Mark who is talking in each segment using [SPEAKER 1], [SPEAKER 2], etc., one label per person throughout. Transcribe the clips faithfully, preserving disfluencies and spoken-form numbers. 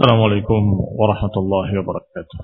[SPEAKER 1] السلام عليكم ورحمة الله وبركاته.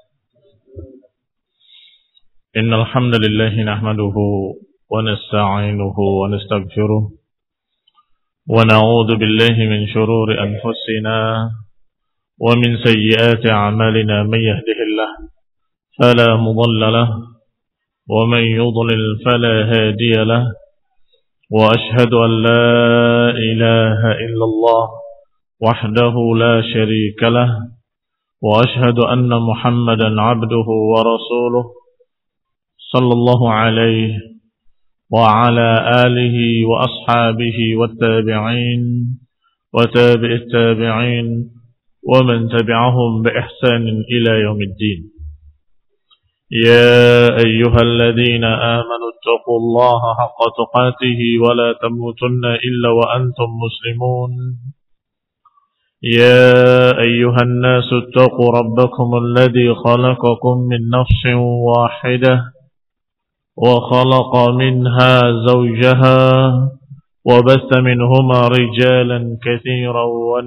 [SPEAKER 1] إن الحمد لله نحمده ونستعينه ونستغفره ونعوذ بالله من شرور أنفسنا ومن سيئات أعمالنا. من يهده الله فلا مضل له ومن يضلل فلا هادي له وأشهد أن لا إله إلا الله وحده لا شريك له وأشهد أن محمدا عبده ورسوله صلى الله عليه وعلى آله وأصحابه والتابعين وتابع التابعين ومن تبعهم بإحسان إلى يوم الدين. يا أيها الذين آمنوا اتقوا الله حق تقاته ولا تموتن إلا وأنتم مسلمون. يا أيها الناس اتقوا ربكم الذي خلقكم من نفس واحدة وخلق منها زوجها وبث منهما رجالا كثيرا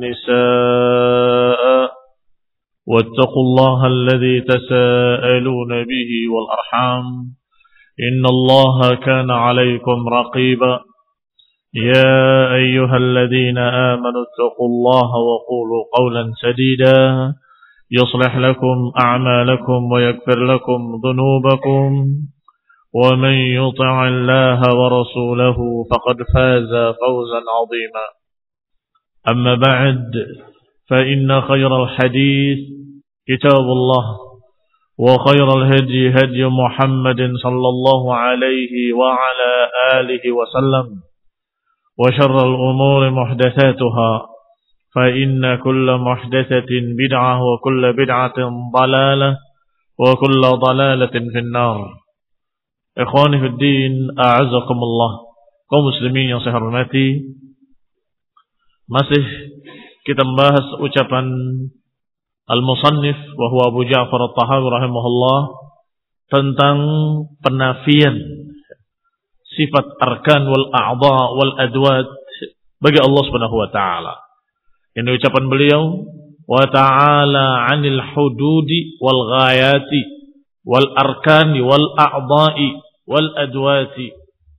[SPEAKER 1] ونساء واتقوا الله الذي تساءلون به والأرحام إن الله كان عليكم رقيبا. يا أيها الذين آمنوا اتقوا الله وقولوا قولا سديدا يصلح لكم أعمالكم ويغفر لكم ذنوبكم ومن يطع الله ورسوله فقد فاز فوزا عظيما. أما بعد فإن خير الحديث كتاب الله وخير الهدي هدي محمد صلى الله عليه وعلى آله وسلم وشر الأمور محدثاتها فإن كل محدثة بدعة وكل بدعة ضلالة وكل ضلالة في النار. Ikhwani fi din, a'azakumullah. Kaum muslimin yang saya hormati, masih kita membahas ucapan al-musannif wa huwa Abu Ja'far at-Tahawi rahimahullah tentang penafian sifat arkan wal a'dha wal adwat bagi Allah Subhanahu wa taala. Ini ucapan beliau, wa ta'ala 'anil hududi wal ghayati wal arkani wal a'dha'i wal adwati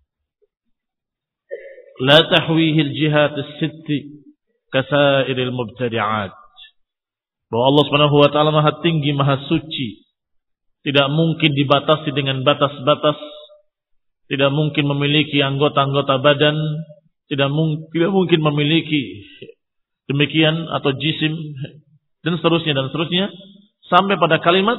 [SPEAKER 1] la tahwihi al jihat as-sitt kasairil mubtadi'at. Bahwa Allah Subhanahu wa taala Maha tinggi, Maha suci, tidak mungkin dibatasi dengan batas-batas, tidak mungkin memiliki anggota-anggota badan, tidak, mung- tidak mungkin memiliki demikian atau jisim, dan seterusnya dan seterusnya, sampai pada kalimat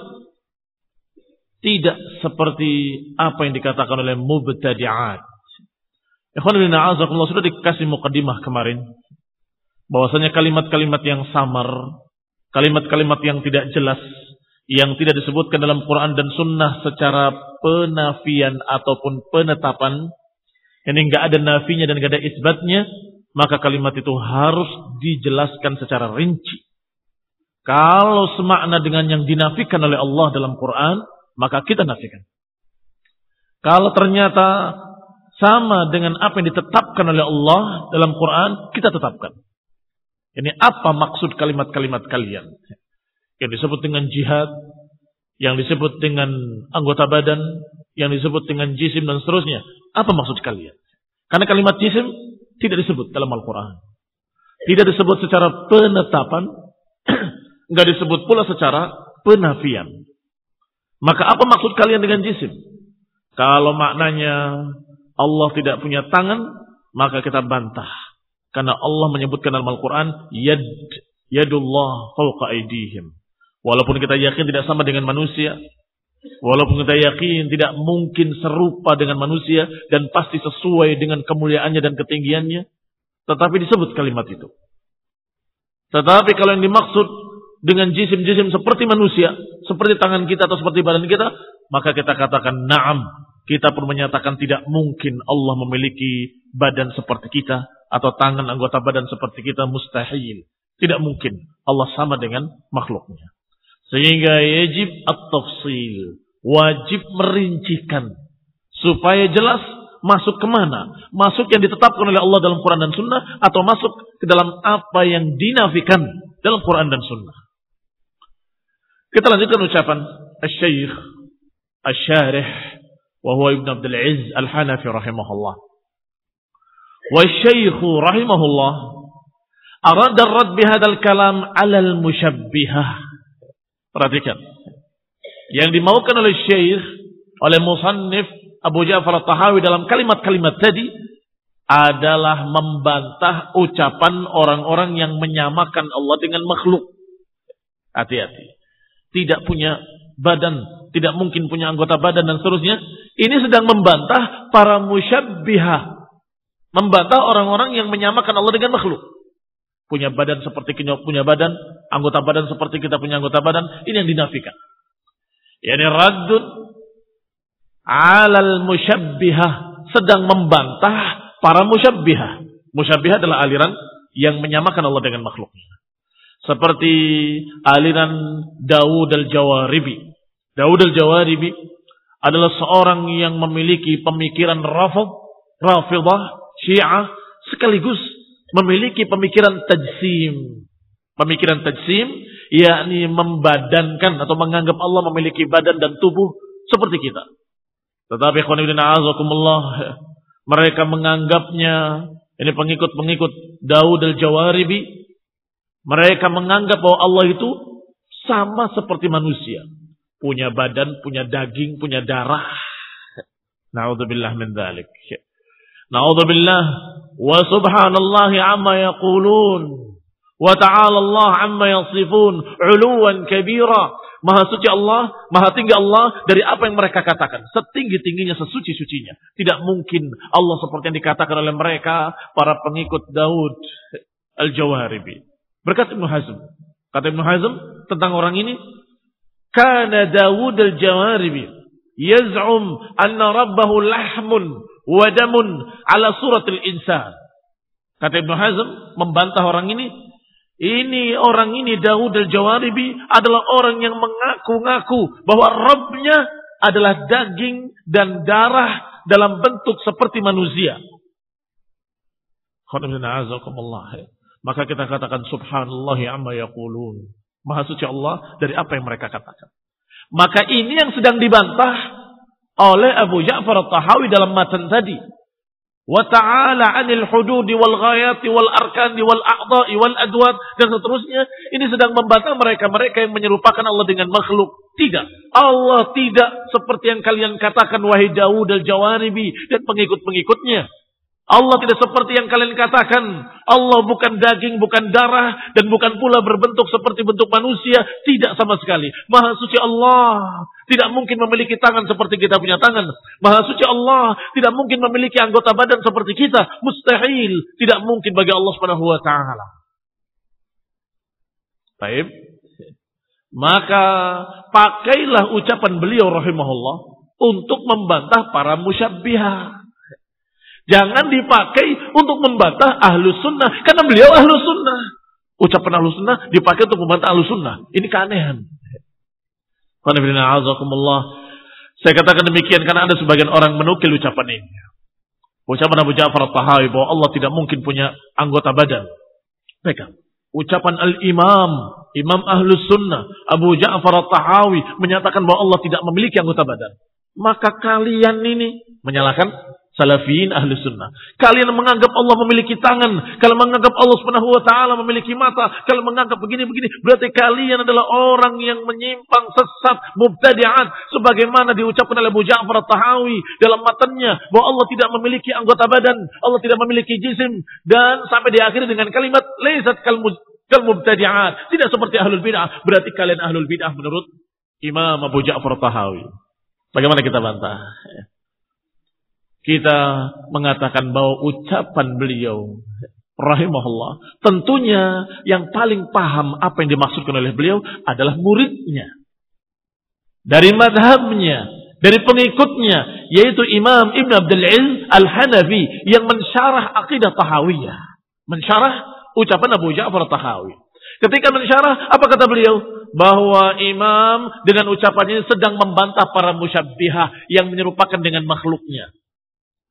[SPEAKER 1] tidak seperti apa yang dikatakan oleh mubtadi'at. Ikhwan fillah a'azakumullah, sudah dikasih muqaddimah kemarin bahwasanya kalimat-kalimat yang samar, kalimat-kalimat yang tidak jelas, yang tidak disebutkan dalam Quran dan Sunnah secara penafian ataupun penetapan, ini enggak ada nafinya dan enggak ada isbatnya, maka kalimat itu harus dijelaskan secara rinci. Kalau semakna dengan yang dinafikan oleh Allah dalam Quran, maka kita nafikan. Kalau ternyata sama dengan apa yang ditetapkan oleh Allah dalam Quran, kita tetapkan. Ini apa maksud kalimat-kalimat kalian? Yang disebut dengan jihad, yang disebut dengan anggota badan, yang disebut dengan jisim dan seterusnya. Apa maksud kalian? Karena kalimat jisim tidak disebut dalam Al-Quran. Tidak disebut secara penetapan, enggak disebut pula secara penafian. Maka apa maksud kalian dengan jisim? Kalau maknanya Allah tidak punya tangan, maka kita bantah. Karena Allah menyebutkan dalam Al-Quran, Yad, Yadullah fawqa aydihim. Walaupun kita yakin tidak sama dengan manusia, walaupun kita yakin tidak mungkin serupa dengan manusia, dan pasti sesuai dengan kemuliaannya dan ketinggiannya, tetapi disebut kalimat itu. Tetapi kalau yang dimaksud dengan jisim-jisim seperti manusia, seperti tangan kita atau seperti badan kita, maka kita katakan na'am. Kita pun menyatakan tidak mungkin Allah memiliki badan seperti kita, atau tangan anggota badan seperti kita, mustahil. Tidak mungkin Allah sama dengan makhluknya. Sehingga yajib at-tafsil, wajib merincikan supaya jelas masuk kemana, masuk yang ditetapkan oleh Allah dalam Quran dan Sunnah, atau masuk ke dalam apa yang dinafikan dalam Quran dan Sunnah. Kita lanjutkan ucapan Asy-Syaikh Asy-Syarih wa huwa Ibnu Abdul Aziz Al-Hanafi rahimahullah. Wa Asy-Syaikh rahimahullah arada ar-radd bi hadzal kalam 'ala al-musyabbihah. Perhatikan. Yang dimaukan oleh Syekh, oleh musannif Abu Ja'far At-Tahawi dalam kalimat-kalimat tadi adalah membantah ucapan orang-orang yang menyamakan Allah dengan makhluk. Hati-hati. Tidak punya badan, tidak mungkin punya anggota badan dan seterusnya. Ini sedang membantah para musyabbihah. Membantah orang-orang yang menyamakan Allah dengan makhluk. Punya badan seperti kita punya badan, anggota badan seperti kita punya anggota badan. Ini yang dinafikan. Yani raddun 'alal musyabbihah, sedang membantah para musyabbihah. Musyabbihah adalah aliran yang menyamakan Allah dengan makhluknya. Seperti aliran Dawud al-Jawaribi. Dawud al-Jawaribi adalah seorang yang memiliki pemikiran Rafid, Rafidah, Syiah, sekaligus memiliki pemikiran tajsim. Pemikiran tajsim, yakni membadankan atau menganggap Allah memiliki badan dan tubuh seperti kita. Tetapi mereka menganggapnya, ini pengikut-pengikut Dawud al-Jawaribi, mereka menganggap bahwa Allah itu sama seperti manusia. Punya badan, punya daging, punya darah. Na'udzubillah min dzalik. Na'udzubillah wa subhanallahi amma yaqulun wa ta'ala Allah amma yasifun 'uluwan kabira. Maha suci Allah, maha tinggi Allah dari apa yang mereka katakan. Setinggi-tingginya, sesuci-sucinya. Tidak mungkin Allah seperti yang dikatakan oleh mereka, para pengikut Daud al-Jawaribi. Berkata Ibnu Hazm. Kata Ibnu Hazm tentang orang ini, kana Dawud al-Jawaribi yaz'um anna rabbahu lahmun wa damun ala suratil insan. Kata Ibnu Hazm membantah orang ini. Ini orang ini Dawud al-Jawaribi adalah orang yang mengaku-ngaku bahwa Rabbnya adalah daging dan darah dalam bentuk seperti manusia. Maka kita katakan subhanallahi amma yaqulun. Maha suci Allah dari apa yang mereka katakan. Maka ini yang sedang dibantah oleh Abu Ja'far At-Tahawi dalam matan tadi. Wa ta'ala 'anil hududi wal ghayati wal arkani wal a'dha'i wal adwat dan seterusnya. Ini sedang membantah mereka-mereka yang menyerupakan Allah dengan makhluk. Tidak. Allah tidak seperti yang kalian katakan wahai Dawud al-Jawaribi dan pengikut-pengikutnya. Allah tidak seperti yang kalian katakan. Allah bukan daging, bukan darah, dan bukan pula berbentuk seperti bentuk manusia. Tidak sama sekali. Maha suci Allah tidak mungkin memiliki tangan seperti kita punya tangan. Maha suci Allah tidak mungkin memiliki anggota badan seperti kita. Mustahil. Tidak mungkin bagi Allah Subhanahu wa taala. Baik. Maka pakailah ucapan beliau rahimahullah untuk membantah para musyabbihah. Jangan dipakai untuk membantah ahlus sunnah. Karena beliau ahlus sunnah. Ucapan ahlus sunnah dipakai untuk membantah ahlus sunnah. Ini keanehan. Saya katakan demikian karena ada sebagian orang menukil ucapan ini. Ucapan Abu Ja'far At-Tahawi bahwa Allah tidak mungkin punya anggota badan. Pegang. Ucapan Al-Imam, Imam Ahlus Sunnah, Abu Ja'far At-Tahawi menyatakan bahwa Allah tidak memiliki anggota badan. Maka kalian ini menyalahkan Salafiyin ahli sunnah. Kalian menganggap Allah memiliki tangan. Kalau menganggap Allah subhanahu wa ta'ala memiliki mata. Kalau menganggap begini-begini. Berarti kalian adalah orang yang menyimpang, sesat, mubtadi'at. Sebagaimana diucapkan oleh Abu Ja'far At-Tahawi dalam matanya. Bahwa Allah tidak memiliki anggota badan. Allah tidak memiliki jisim. Dan sampai diakhiri dengan kalimat. Laisat kal mubtadi'at. Tidak seperti ahlul bid'ah. Berarti kalian ahlul bid'ah menurut Imam Abu Ja'far At-Tahawi. Bagaimana kita bantah? Kita mengatakan bahwa ucapan beliau rahimahullah tentunya yang paling paham apa yang dimaksudkan oleh beliau adalah muridnya. Dari madhabnya, dari pengikutnya, yaitu Imam Ibn Abdul Aziz Al-Hanafi yang mensyarah akidah Tahawiyah. Mensyarah ucapan Abu Ja'far Tahawi. Ketika mensyarah, apa kata beliau? Bahwa imam dengan ucapannya sedang membantah para musyabbihah yang menyerupakan dengan makhluknya.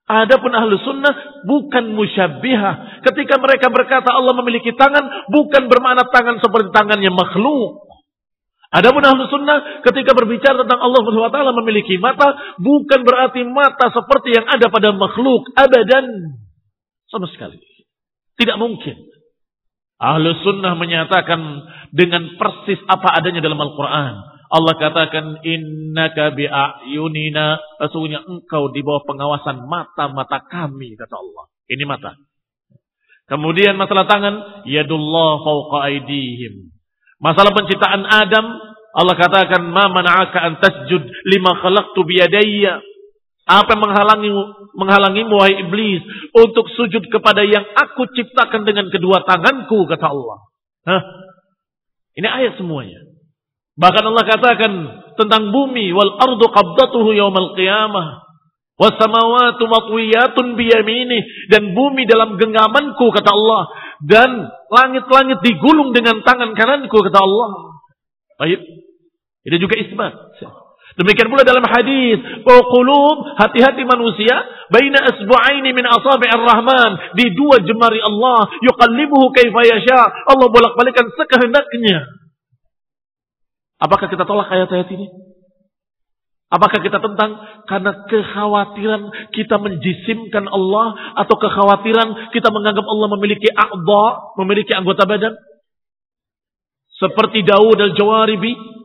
[SPEAKER 1] Adapun ahlu sunnah bukan musyabbihah. Ketika mereka berkata Allah memiliki tangan, bukan bermakna tangan seperti tangannya makhluk. Adapun ahlu sunnah ketika berbicara tentang Allah subhanahu wa taala memiliki mata, bukan berarti mata seperti yang ada pada makhluk. Abadan. Sama sekali. Tidak mungkin. Ahlu sunnah menyatakan dengan persis apa adanya dalam Al-Quran. Allah katakan, innaka bi'ayunina, sesungguhnya engkau di bawah pengawasan mata-mata kami, kata Allah. Ini mata. Kemudian masalah tangan, yadullah fawqa aydihim. Masalah penciptaan Adam, Allah katakan, ma mana'aka an tasjud lima khalaqtu biyadayya. Apa yang menghalangi menghalangimu wahai iblis untuk sujud kepada yang aku ciptakan dengan kedua tanganku, kata Allah. Hah? Ini ayat semuanya. Bahkan Allah katakan tentang bumi, wal ardu qabdatuhu yaumal qiyamah was samawati matwiyatun biyaminih, dan bumi dalam genggamanku, kata Allah, dan langit-langit digulung dengan tangan kananku, kata Allah. Baik. Ini juga isbat. Demikian pula dalam hadis, bahwa qulub, hati-hati manusia, baina asbu'aini min asabi'ir rahman, di dua jemari Allah, yuqallibuhu kaifa yasha. Allah bolak-balikan sekehendaknya. Apakah kita tolak ayat-ayat ini? Apakah kita tentang karena kekhawatiran kita menjisimkan Allah, atau kekhawatiran kita menganggap Allah memiliki a'dha, memiliki anggota badan? Seperti Daud al-Jawaribi.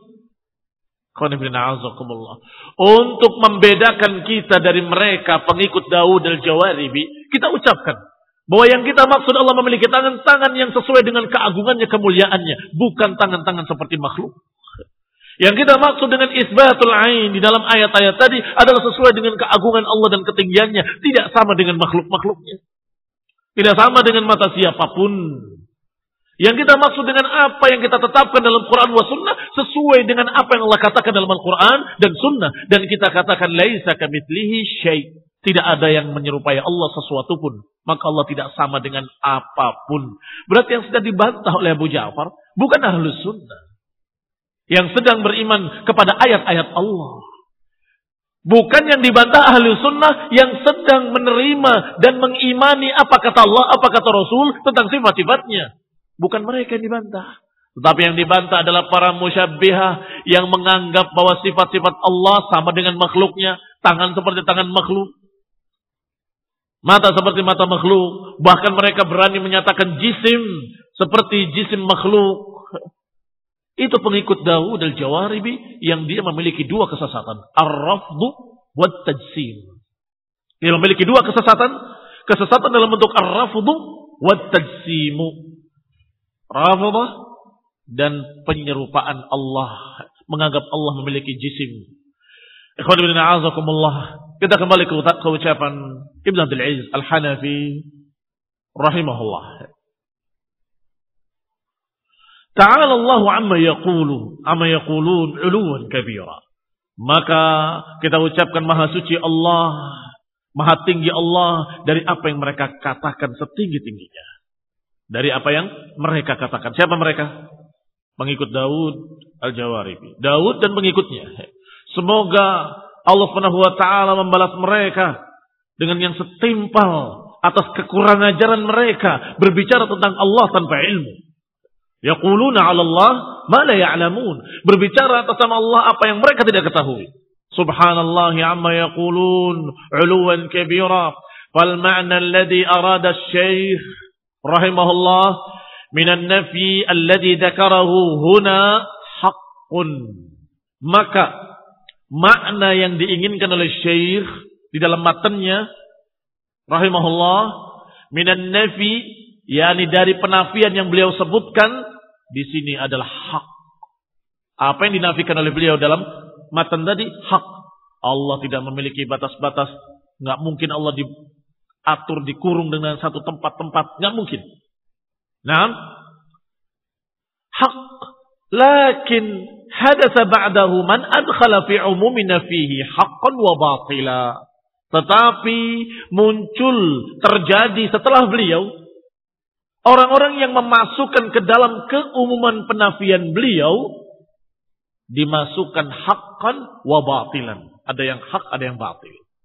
[SPEAKER 1] Untuk membedakan kita dari mereka pengikut Daud al-Jawaribi, kita ucapkan bahwa yang kita maksud Allah memiliki tangan-tangan yang sesuai dengan keagungannya, kemuliaannya, bukan tangan-tangan seperti makhluk. Yang kita maksud dengan isbatul ain di dalam ayat-ayat tadi adalah sesuai dengan keagungan Allah dan ketinggiannya, tidak sama dengan makhluk-makhluknya, tidak sama dengan mata siapapun. Yang kita maksud dengan apa yang kita tetapkan dalam Quran wa sunnah sesuai dengan apa yang Allah katakan dalam Al-Quran dan sunnah. Dan kita katakan laisa kamitslihi syai'. Tidak ada yang menyerupai Allah sesuatu pun. Maka Allah tidak sama dengan apapun. Berarti yang sedang dibantah oleh Abu Ja'far bukan ahlus sunnah yang sedang beriman kepada ayat-ayat Allah. Bukan yang dibantah ahlus sunnah yang sedang menerima dan mengimani apa kata Allah, apa kata Rasul tentang sifat-sifatnya. Bukan mereka yang dibantah. Tetapi yang dibantah adalah para musyabbihah yang menganggap bahwa sifat-sifat Allah sama dengan makhluknya. Tangan seperti tangan makhluk. Mata seperti mata makhluk. Bahkan mereka berani menyatakan jisim seperti jisim makhluk. Itu pengikut Daud al-Jawaribi yang dia memiliki dua kesesatan. Ar-rafdu wa tajsim. Dia memiliki dua kesesatan. Kesesatan dalam bentuk ar-rafdu wa tajsimu. Rafidah dan penyerupaan Allah, menganggap Allah memiliki jisim. Ikhwan fillah a'azakumullah. Kita kembali ke, ke ucapan Ibn Abdul Aziz Al-Hanafi rahimahullah. Ta'ala Allah amma yaqulu, amma yaqulun 'uluwan kabira. Maka kita ucapkan maha suci Allah, maha tinggi Allah dari apa yang mereka katakan setinggi-tingginya. Dari apa yang mereka katakan. Siapa mereka? Pengikut Daud al-Jawaribi. Daud dan pengikutnya. Semoga Allah Subhanahu wa taala membalas mereka dengan yang setimpal atas kekurangan ajaran mereka berbicara tentang Allah tanpa ilmu. Yaquluna 'ala Allah ma la ya'lamun. Berbicara atas nama Allah apa yang mereka tidak ketahui. Subhanallahi 'amma yaqulun 'uluwan kabira. Fal ma'na alladhi arada asy-syaikh rahimahullah minan nafi alladhi dzakarahu huna haqqun. Maka makna yang diinginkan oleh syekh di dalam matanya rahimahullah minan nafi, yakni dari penafian yang beliau sebutkan di sini adalah hak. Apa yang dinafikan oleh beliau dalam matan tadi? Hak. Allah tidak memiliki batas-batas. Enggak mungkin Allah di atur dikurung dengan satu tempat-tempat, nggak mungkin. Naam, hak. Lakin hadatsa ba'dahu man adkhala fi umumina fihi haqqan wa batila. Tetapi muncul, terjadi setelah beliau orang-orang yang memasukkan ke dalam keumuman penafian beliau, dimasukkan haqqan wa batilan. Ada yang hak, ada yang batil.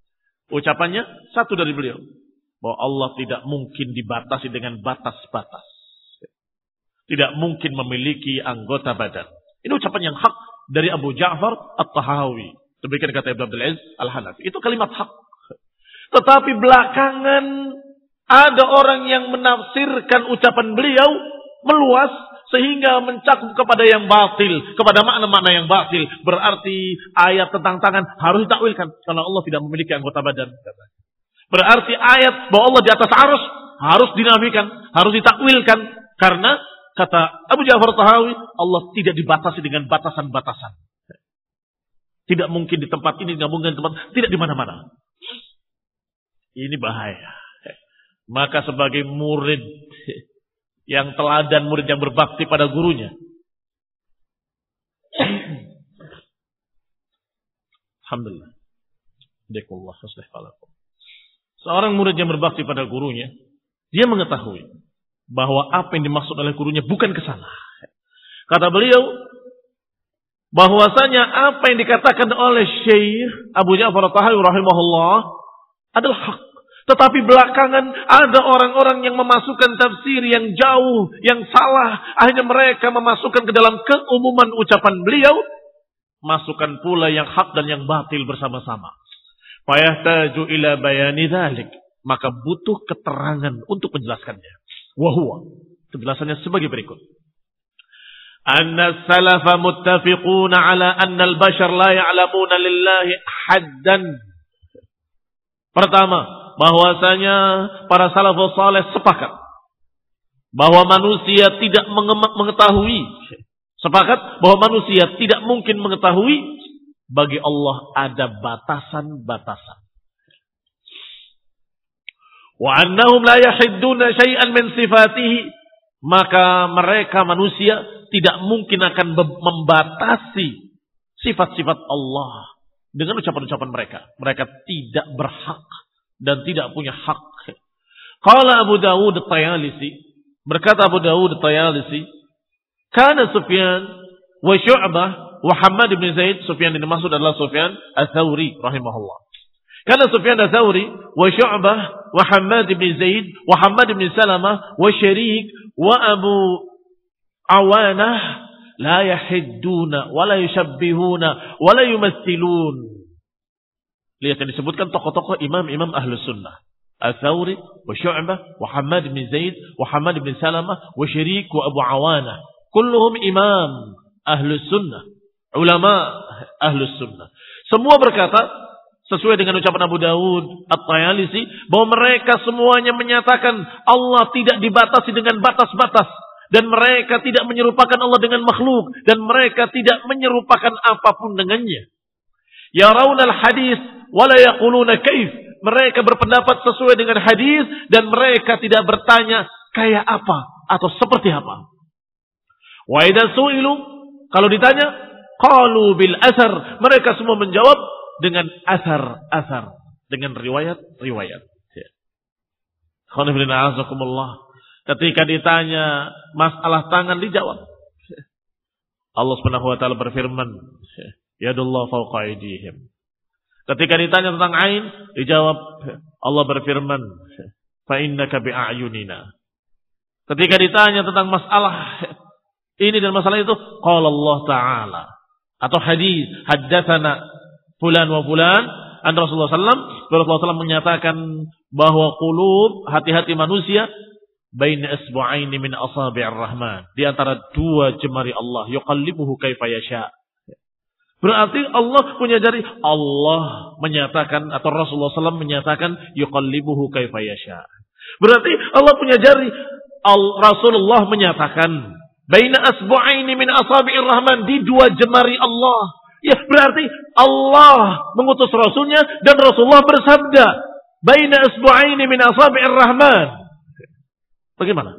[SPEAKER 1] Ucapannya satu dari beliau. Bahwa Allah tidak mungkin dibatasi dengan batas-batas. Tidak mungkin memiliki anggota badan. Ini ucapan yang hak dari Abu Ja'far At-Tahawi. Demikian kata Ibnu Abdul Aziz Al-Hanafi. Itu kalimat hak. Tetapi belakangan ada orang yang menafsirkan ucapan beliau meluas sehingga mencakup kepada yang batil, kepada makna-makna yang batil. Berarti ayat tentang tangan harus ditakwilkan karena Allah tidak memiliki anggota badan. Berarti ayat bahwa Allah di atas arus harus dinafikan, harus ditakwilkan karena kata Abu Ja'far Tahawi, Allah tidak dibatasi dengan batasan-batasan. Tidak mungkin di tempat ini, tidak mungkin di tempat, tidak di mana-mana. Ini bahaya. Maka sebagai murid yang teladan, murid yang berbakti pada gurunya. Alhamdulillah. Dekullah aslih falakum. Seorang murid yang berbakti pada gurunya, dia mengetahui bahwa apa yang dimaksud oleh gurunya bukan ke sana. Kata beliau, bahwasanya apa yang dikatakan oleh Syekh Abu Ja'far At-Tahawi rahimahullah adalah hak. Tetapi belakangan ada orang-orang yang memasukkan tafsir yang jauh, yang salah. Akhirnya mereka memasukkan ke dalam keumuman ucapan beliau. Masukkan pula yang hak dan yang batil bersama-sama. Fayahtaju ila bayani dhalik. Maka butuh keterangan untuk menjelaskannya. Wahuwa. Penjelasannya sebagai berikut. Anna salafa muttafiquna ala anna al-bashar la ya'lamuna lillahi haddan. Pertama, bahwasanya para salafus saleh sepakat bahwa manusia tidak mengetahui, sepakat bahwa manusia tidak mungkin mengetahui bagi Allah ada batasan-batasan. Wa annahum la yahidduna syai'an min sifatihi, maka mereka manusia tidak mungkin akan membatasi sifat-sifat Allah dengan ucapan-ucapan mereka. Mereka tidak berhak dan tidak punya hak. Qala Abu Dawud At-Tayalisi, berkata Abu Dawud At-Tayalisi, kana Sufyan wa Syu'bah wa Hammad bin Zaid. Sufyan ini maksud adalah Sufyan Ats-Tsauri rahimahullah. Kana Sufyan Ats-Tsauri wa Syu'bah wa Hammad bin Zaid wa Hammad bin Salamah wa Syarik wa Abu Awanah la yahidduna wa la yushabbihuna wa la yumathilun. Lihat yang disebutkan tokoh-tokoh imam-imam Ahlus Sunnah. Ats-Tsauri wa Syu'bah wa Hammad bin Zaid wa Hammad bin Salamah wa Syarik wa Abu Awanah. Kulluhum imam Ahlus Sunnah, ulama Ahlus Sunnah. Semua berkata sesuai dengan ucapan Abu Dawud At-Tayalisi bahwa mereka semuanya menyatakan Allah tidak dibatasi dengan batas-batas. Dan mereka tidak menyerupakan Allah dengan makhluk. Dan mereka tidak menyerupakan apapun dengannya. Yarawnal hadis wala yaquluna kaif. Mereka berpendapat sesuai dengan hadis. Dan mereka tidak bertanya kayak apa atau seperti apa. Wa idza su'ilu, kalau ditanya, qalu bil asar. Mereka semua menjawab dengan asar-asar. Dengan riwayat-riwayat. Khonifilina azakumullah. Ketika ditanya masalah tangan dijawab. Allah Subhanahu wa taala berfirman, yadullah fawqa aydihim. Ketika ditanya tentang ain dijawab, Allah berfirman, fa innaka bi'ayunina. Ketika ditanya tentang masalah ini dan masalah itu, qala Allah taala. Atau hadis, haddatsana fulan wa fulan an Rasulullah sallallahu alaihi wasallam, Rasulullah sallallahu alaihi wasallam menyatakan bahwa qulub, hati-hati manusia baina isbu'aini min asabi'ir rahman, di antara dua jemari Allah, yuqallibuhu kaifa yasha. Berarti Allah punya jari. Allah menyatakan atau Rasulullah sallallahu alaihi wasallam menyatakan yuqallibuhu kaifa yasha. Berarti Allah punya jari. Al Rasulullah menyatakan baina asbu'aini min asabi'ir rahman, di dua jemari Allah. Ya, berarti Allah mengutus Rasulnya dan Rasulullah bersabda baina asbu'aini min asabi'ir rahman. Bagaimana?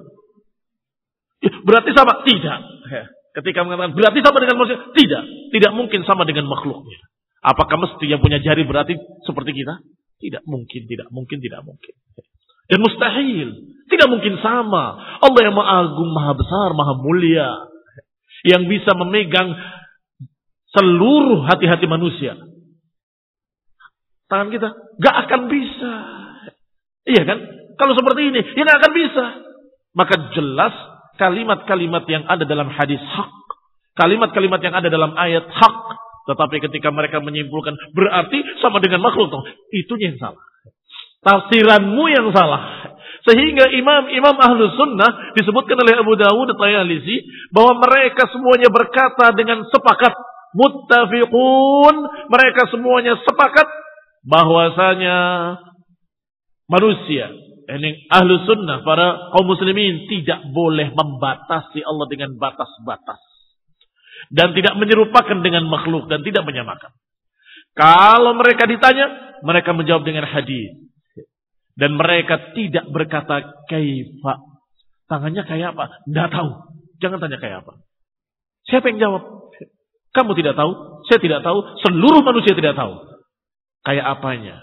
[SPEAKER 1] Ya, berarti sama? Tidak. Ketika mengatakan berarti sama dengan manusia, tidak. Tidak mungkin sama dengan makhluknya. Apakah mesti yang punya jari berarti seperti kita? Tidak mungkin, tidak mungkin, tidak mungkin. Dan mustahil. Tidak mungkin sama. Allah yang maha agung, maha besar, maha mulia. Yang bisa memegang seluruh hati-hati manusia. tangan kita? Gak akan bisa. Iya kan? Kalau seperti ini, ya gak akan bisa. Maka jelas kalimat-kalimat yang ada dalam hadis hak, kalimat-kalimat yang ada dalam ayat hak, tetapi ketika mereka menyimpulkan berarti sama dengan makhluk, itu yang salah. Tafsiranmu yang salah. Sehingga imam-imam ahlu sunnah disebutkan oleh Abu Dawud at-Tayalisi bahwa mereka semuanya berkata dengan sepakat, muttafiqun, mereka semuanya sepakat bahwasanya manusia, ini ahlu sunnah, para kaum muslimin tidak boleh membatasi Allah dengan batas-batas dan tidak menyerupakan dengan makhluk dan tidak menyamakan. Kalau mereka ditanya, mereka menjawab dengan hadis. Dan mereka tidak berkata kaifa. Tangannya kayak apa? Tidak tahu. Jangan tanya kayak apa. Siapa yang jawab? Kamu tidak tahu, saya tidak tahu, seluruh manusia tidak tahu. Kayak apanya?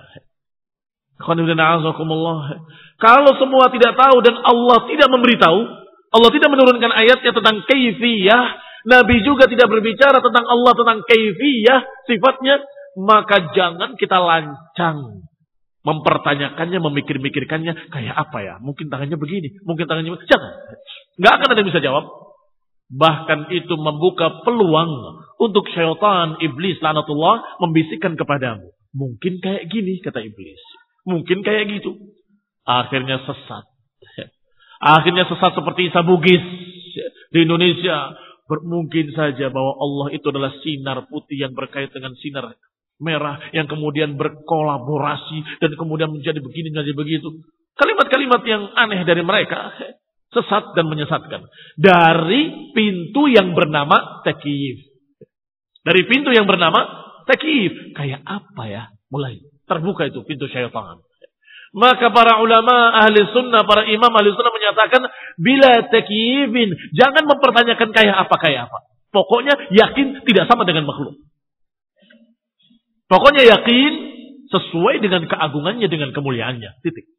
[SPEAKER 1] Kalau semua tidak tahu dan Allah tidak memberitahu, Allah tidak menurunkan ayatnya tentang kaifiyah, Nabi juga tidak berbicara tentang Allah tentang kaifiyah sifatnya, maka jangan kita lancang mempertanyakannya, memikir-mikirkannya, kayak apa ya? Mungkin tangannya begini, mungkin tangannya begini. Jangan. Nggak akan ada yang bisa jawab. Bahkan itu membuka peluang untuk syaitan, iblis, laknatullah, membisikkan kepadamu. Mungkin kayak gini, kata iblis. Mungkin kayak gitu. Akhirnya sesat. Akhirnya sesat seperti Isa Bugis di Indonesia. Mungkin saja bahwa Allah itu adalah sinar putih yang berkait dengan sinar merah yang kemudian berkolaborasi dan kemudian menjadi begini menjadi begitu. Kalimat-kalimat yang aneh dari mereka, sesat dan menyesatkan. Dari pintu yang bernama takyif. Dari pintu yang bernama takyif. Kayak apa ya? Mulai terbuka itu pintu syaitan. Maka para ulama ahli sunnah, para imam ahli sunnah menyatakan bila takyifin, jangan mempertanyakan kayak apa kayak apa. Pokoknya yakin tidak sama dengan makhluk. Pokoknya yakin sesuai dengan keagungannya, dengan kemuliaannya. Titik.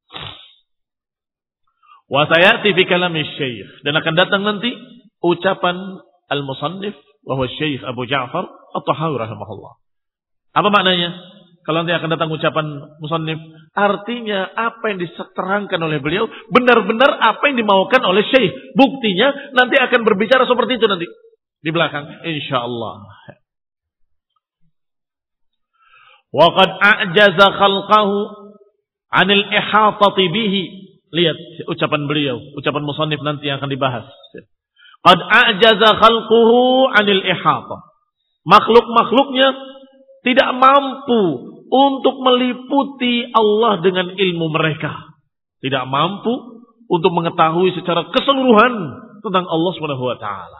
[SPEAKER 1] Wa sayati fi kalami syekh, dan akan datang nanti ucapan al-musannif wa huwa Syekh Abu Ja'far At-Tahawi rahimahullah. Apa maknanya? Kalau nanti akan datang ucapan musannif, artinya apa yang diterangkan oleh beliau benar-benar apa yang dimaukan oleh syekh. Buktinya nanti akan berbicara seperti itu nanti di belakang insyaallah. Wa qad a'jaza khalqahu 'anil ihatati bihi. Lihat ucapan beliau, ucapan musannif nanti yang akan dibahas. Qad a'jaza khalquhu 'anil ihata. Makhluk-makhluknya tidak mampu untuk meliputi Allah dengan ilmu mereka. Tidak mampu untuk mengetahui secara keseluruhan tentang Allah Subhanahu wa taala.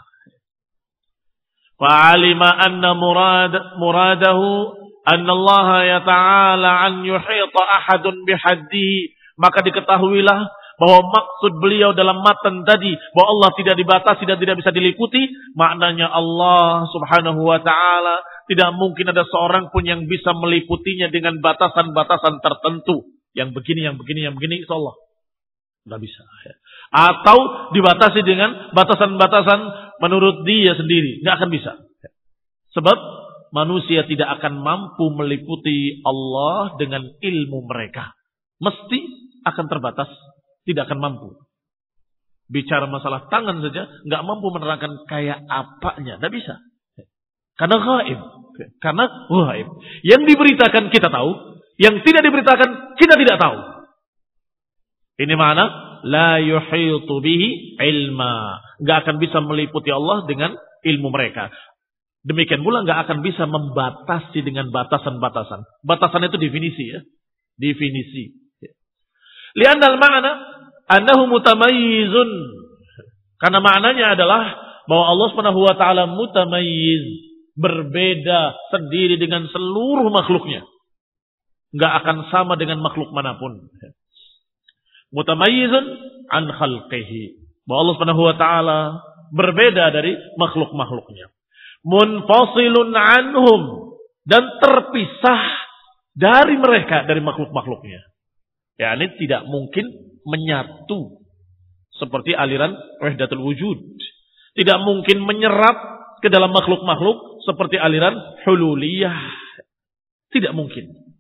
[SPEAKER 1] Fa'alima anna murad muradahu anna Allah ya ta'ala an yuhita ahadun bihaddihi, maka diketahuilah bahwa maksud beliau dalam matan tadi bahwa Allah tidak dibatasi dan tidak bisa diliputi, maknanya Allah Subhanahu wa taala tidak mungkin ada seorang pun yang bisa meliputinya dengan batasan-batasan tertentu. Yang begini, yang begini, yang begini, insyaallah tidak bisa. Atau dibatasi dengan batasan-batasan menurut dia sendiri, tidak akan bisa. Sebab manusia tidak akan mampu meliputi Allah dengan ilmu mereka. Mesti akan terbatas, tidak akan mampu. Bicara masalah tangan saja, nggak mampu menerangkan kayak apanya, tidak bisa. Karena gaib, karena gaib. Yang diberitakan kita tahu, yang tidak diberitakan kita tidak tahu. Ini mana? La yuhitu bihi ilma. Nggak akan bisa meliputi Allah dengan ilmu mereka. Demikian pula nggak akan bisa membatasi dengan batasan-batasan. Batasan itu definisi ya. Definisi. Li'annal ma'na annahu mutamayyizun. Karena maknanya adalah bahwa Allah Subhanahu wa taala mutamayyiz, berbeda sendiri dengan seluruh makhluknya. Nggak akan sama dengan makhluk manapun. Mutamayyizun an khalqihi. Bahwa Allah Subhanahu wa taala berbeda dari makhluk-makhluknya. Munfasilun anhum, dan terpisah dari mereka, dari makhluk-makhluknya. Ya, ini tidak mungkin menyatu seperti aliran wahdatul wujud. Tidak mungkin menyerap ke dalam makhluk-makhluk seperti aliran hululiyah. Tidak mungkin.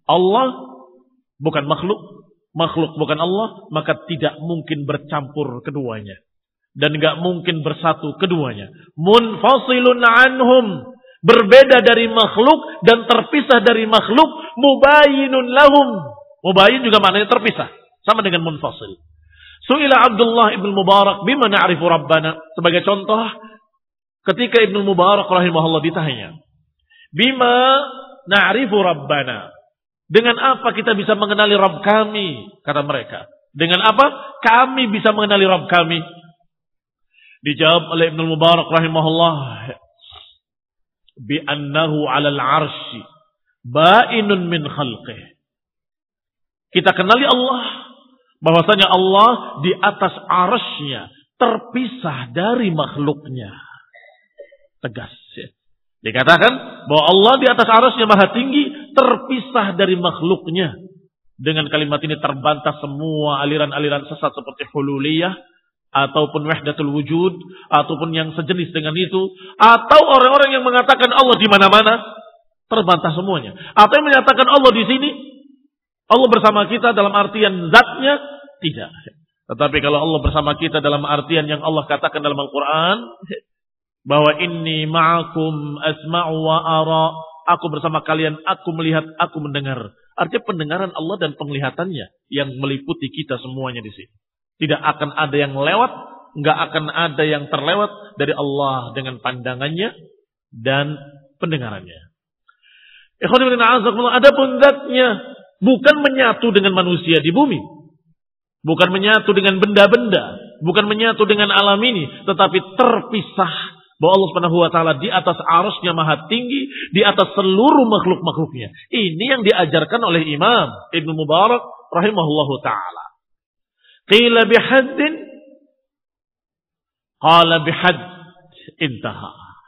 [SPEAKER 1] Allah bukan makhluk, makhluk bukan Allah, maka tidak mungkin bercampur keduanya. Dan gak mungkin bersatu keduanya. Munfasilun anhum, berbeda dari makhluk dan terpisah dari makhluk. Mubayinun lahum, mubayin juga maknanya terpisah, sama dengan munfasil. Su'ila Abdullah ibn Mubarak bima na'rifu Rabbana. Sebagai contoh, ketika Ibn Mubarak rahimahullah ditanya, bima na'rifu Rabbana, dengan apa kita bisa mengenali Rabb kami? Kata mereka, dengan apa kami bisa mengenali Rabb kami? Dijawab oleh Ibn Mubarak rahimahullah, bi annahu 'alal 'arsy ba'inun min khalqih. Kita kenali Allah, bahwasanya Allah di atas arsy-Nya, terpisah dari makhluknya. Tegas ya. Dikatakan bahwa Allah di atas arsy-Nya maha tinggi, terpisah dari makhluknya. Dengan kalimat ini terbantah semua aliran-aliran sesat seperti hululiyah, ataupun wahdatul wujud, ataupun yang sejenis dengan itu, atau orang-orang yang mengatakan Allah di mana-mana, terbantah semuanya. Atau yang menyatakan Allah di sini, Allah bersama kita dalam artian zatnya, tidak. Tetapi kalau Allah bersama kita dalam artian yang Allah katakan dalam Al-Quran, bahwa inni ma'akum asma'u wa ara, aku bersama kalian, aku melihat, aku mendengar. Artinya pendengaran Allah dan penglihatannya yang meliputi kita semuanya di sini. Tidak akan ada yang lewat, nggak akan ada yang terlewat dari Allah dengan pandangannya dan pendengarannya. Adapun zatnya bukan menyatu dengan manusia di bumi, bukan menyatu dengan benda-benda, bukan menyatu dengan alam ini, tetapi terpisah. Bahwa Allah Subhanahu wa taala di atas arsy-Nya maha tinggi, di atas seluruh makhluk-makhluknya. Ini yang diajarkan oleh Imam Ibn Mubarak rahimahullahu taala. Qila bihaddin, qala bihadd, intaha.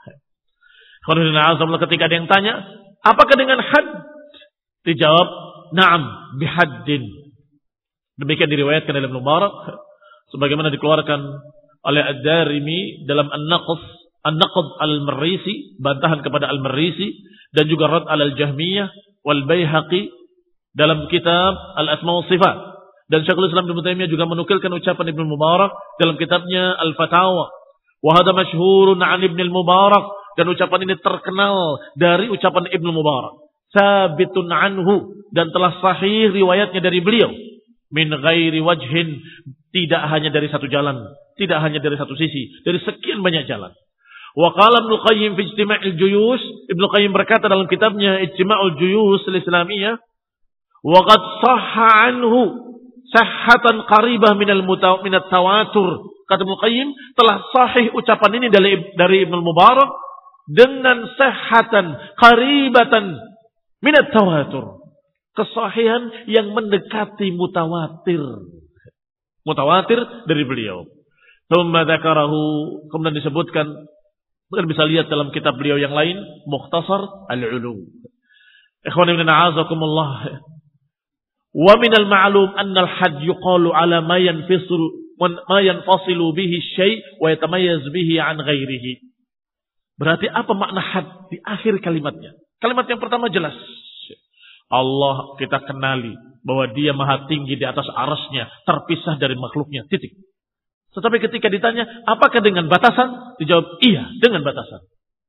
[SPEAKER 1] Ketika ada yang tanya, apakah dengan had? Dijawab, na'am bihaddin. Demikian diriwayatkan oleh Ibn Mubarak, sebagaimana dikeluarkan oleh Ad-Darimi dalam An-Naqd, An-Naqd Al-Marrisi, bantahan kepada Al-Marrisi, dan juga Rad Al-Jahmiyah wal Baihaqi dalam kitab Al-Asma' wa Sifat. Dan Syekhul Islam Ibnu Taimiyah juga menukilkan ucapan Ibnu Mubarak dalam kitabnya Al-Fatawa. Wa hadha masyhurun 'an Ibnu Mubarak, dan ucapan ini terkenal dari ucapan Ibnu Mubarak. Sabitun anhu, dan telah sahih riwayatnya dari beliau. Min ghairi wajhin, tidak hanya dari satu jalan, tidak hanya dari satu sisi, dari sekian banyak jalan. Wa qala Ibnu Qayyim fi Ijtima'il Juyus, Ibnu Qayyim berkata dalam kitabnya Ijtima'ul Juyus Al-Islamiyah, wa qad sahha anhu sahhatan qaribah minal muta minat tawatur. Kata Ibnu Qayyim, telah sahih ucapan ini dari dari Ibnu Mubarak dengan sahhatan qaribatan minat tawatur. Kesahihan yang mendekati mutawatir. Mutawatir dari beliau. Tsumma dzakarahu, kemudian disebutkan, kalian bisa lihat dalam kitab beliau yang lain, Mukhtasar Al-Ulum. Ikhwan ibn a'azakumullah. Wa minal ma'lum anna al-hadd yuqalu ala ma yanfasil ma yanfasilu bihi syai' wa yatamayaz bihi an ghairihi. Berarti apa makna had di akhir kalimatnya? Kalimat yang pertama jelas. Allah kita kenali bahwa Dia maha tinggi di atas arsy-Nya, terpisah dari makhluknya. Titik. Tetapi ketika ditanya, apakah dengan batasan? Dijawab, iya, dengan batasan.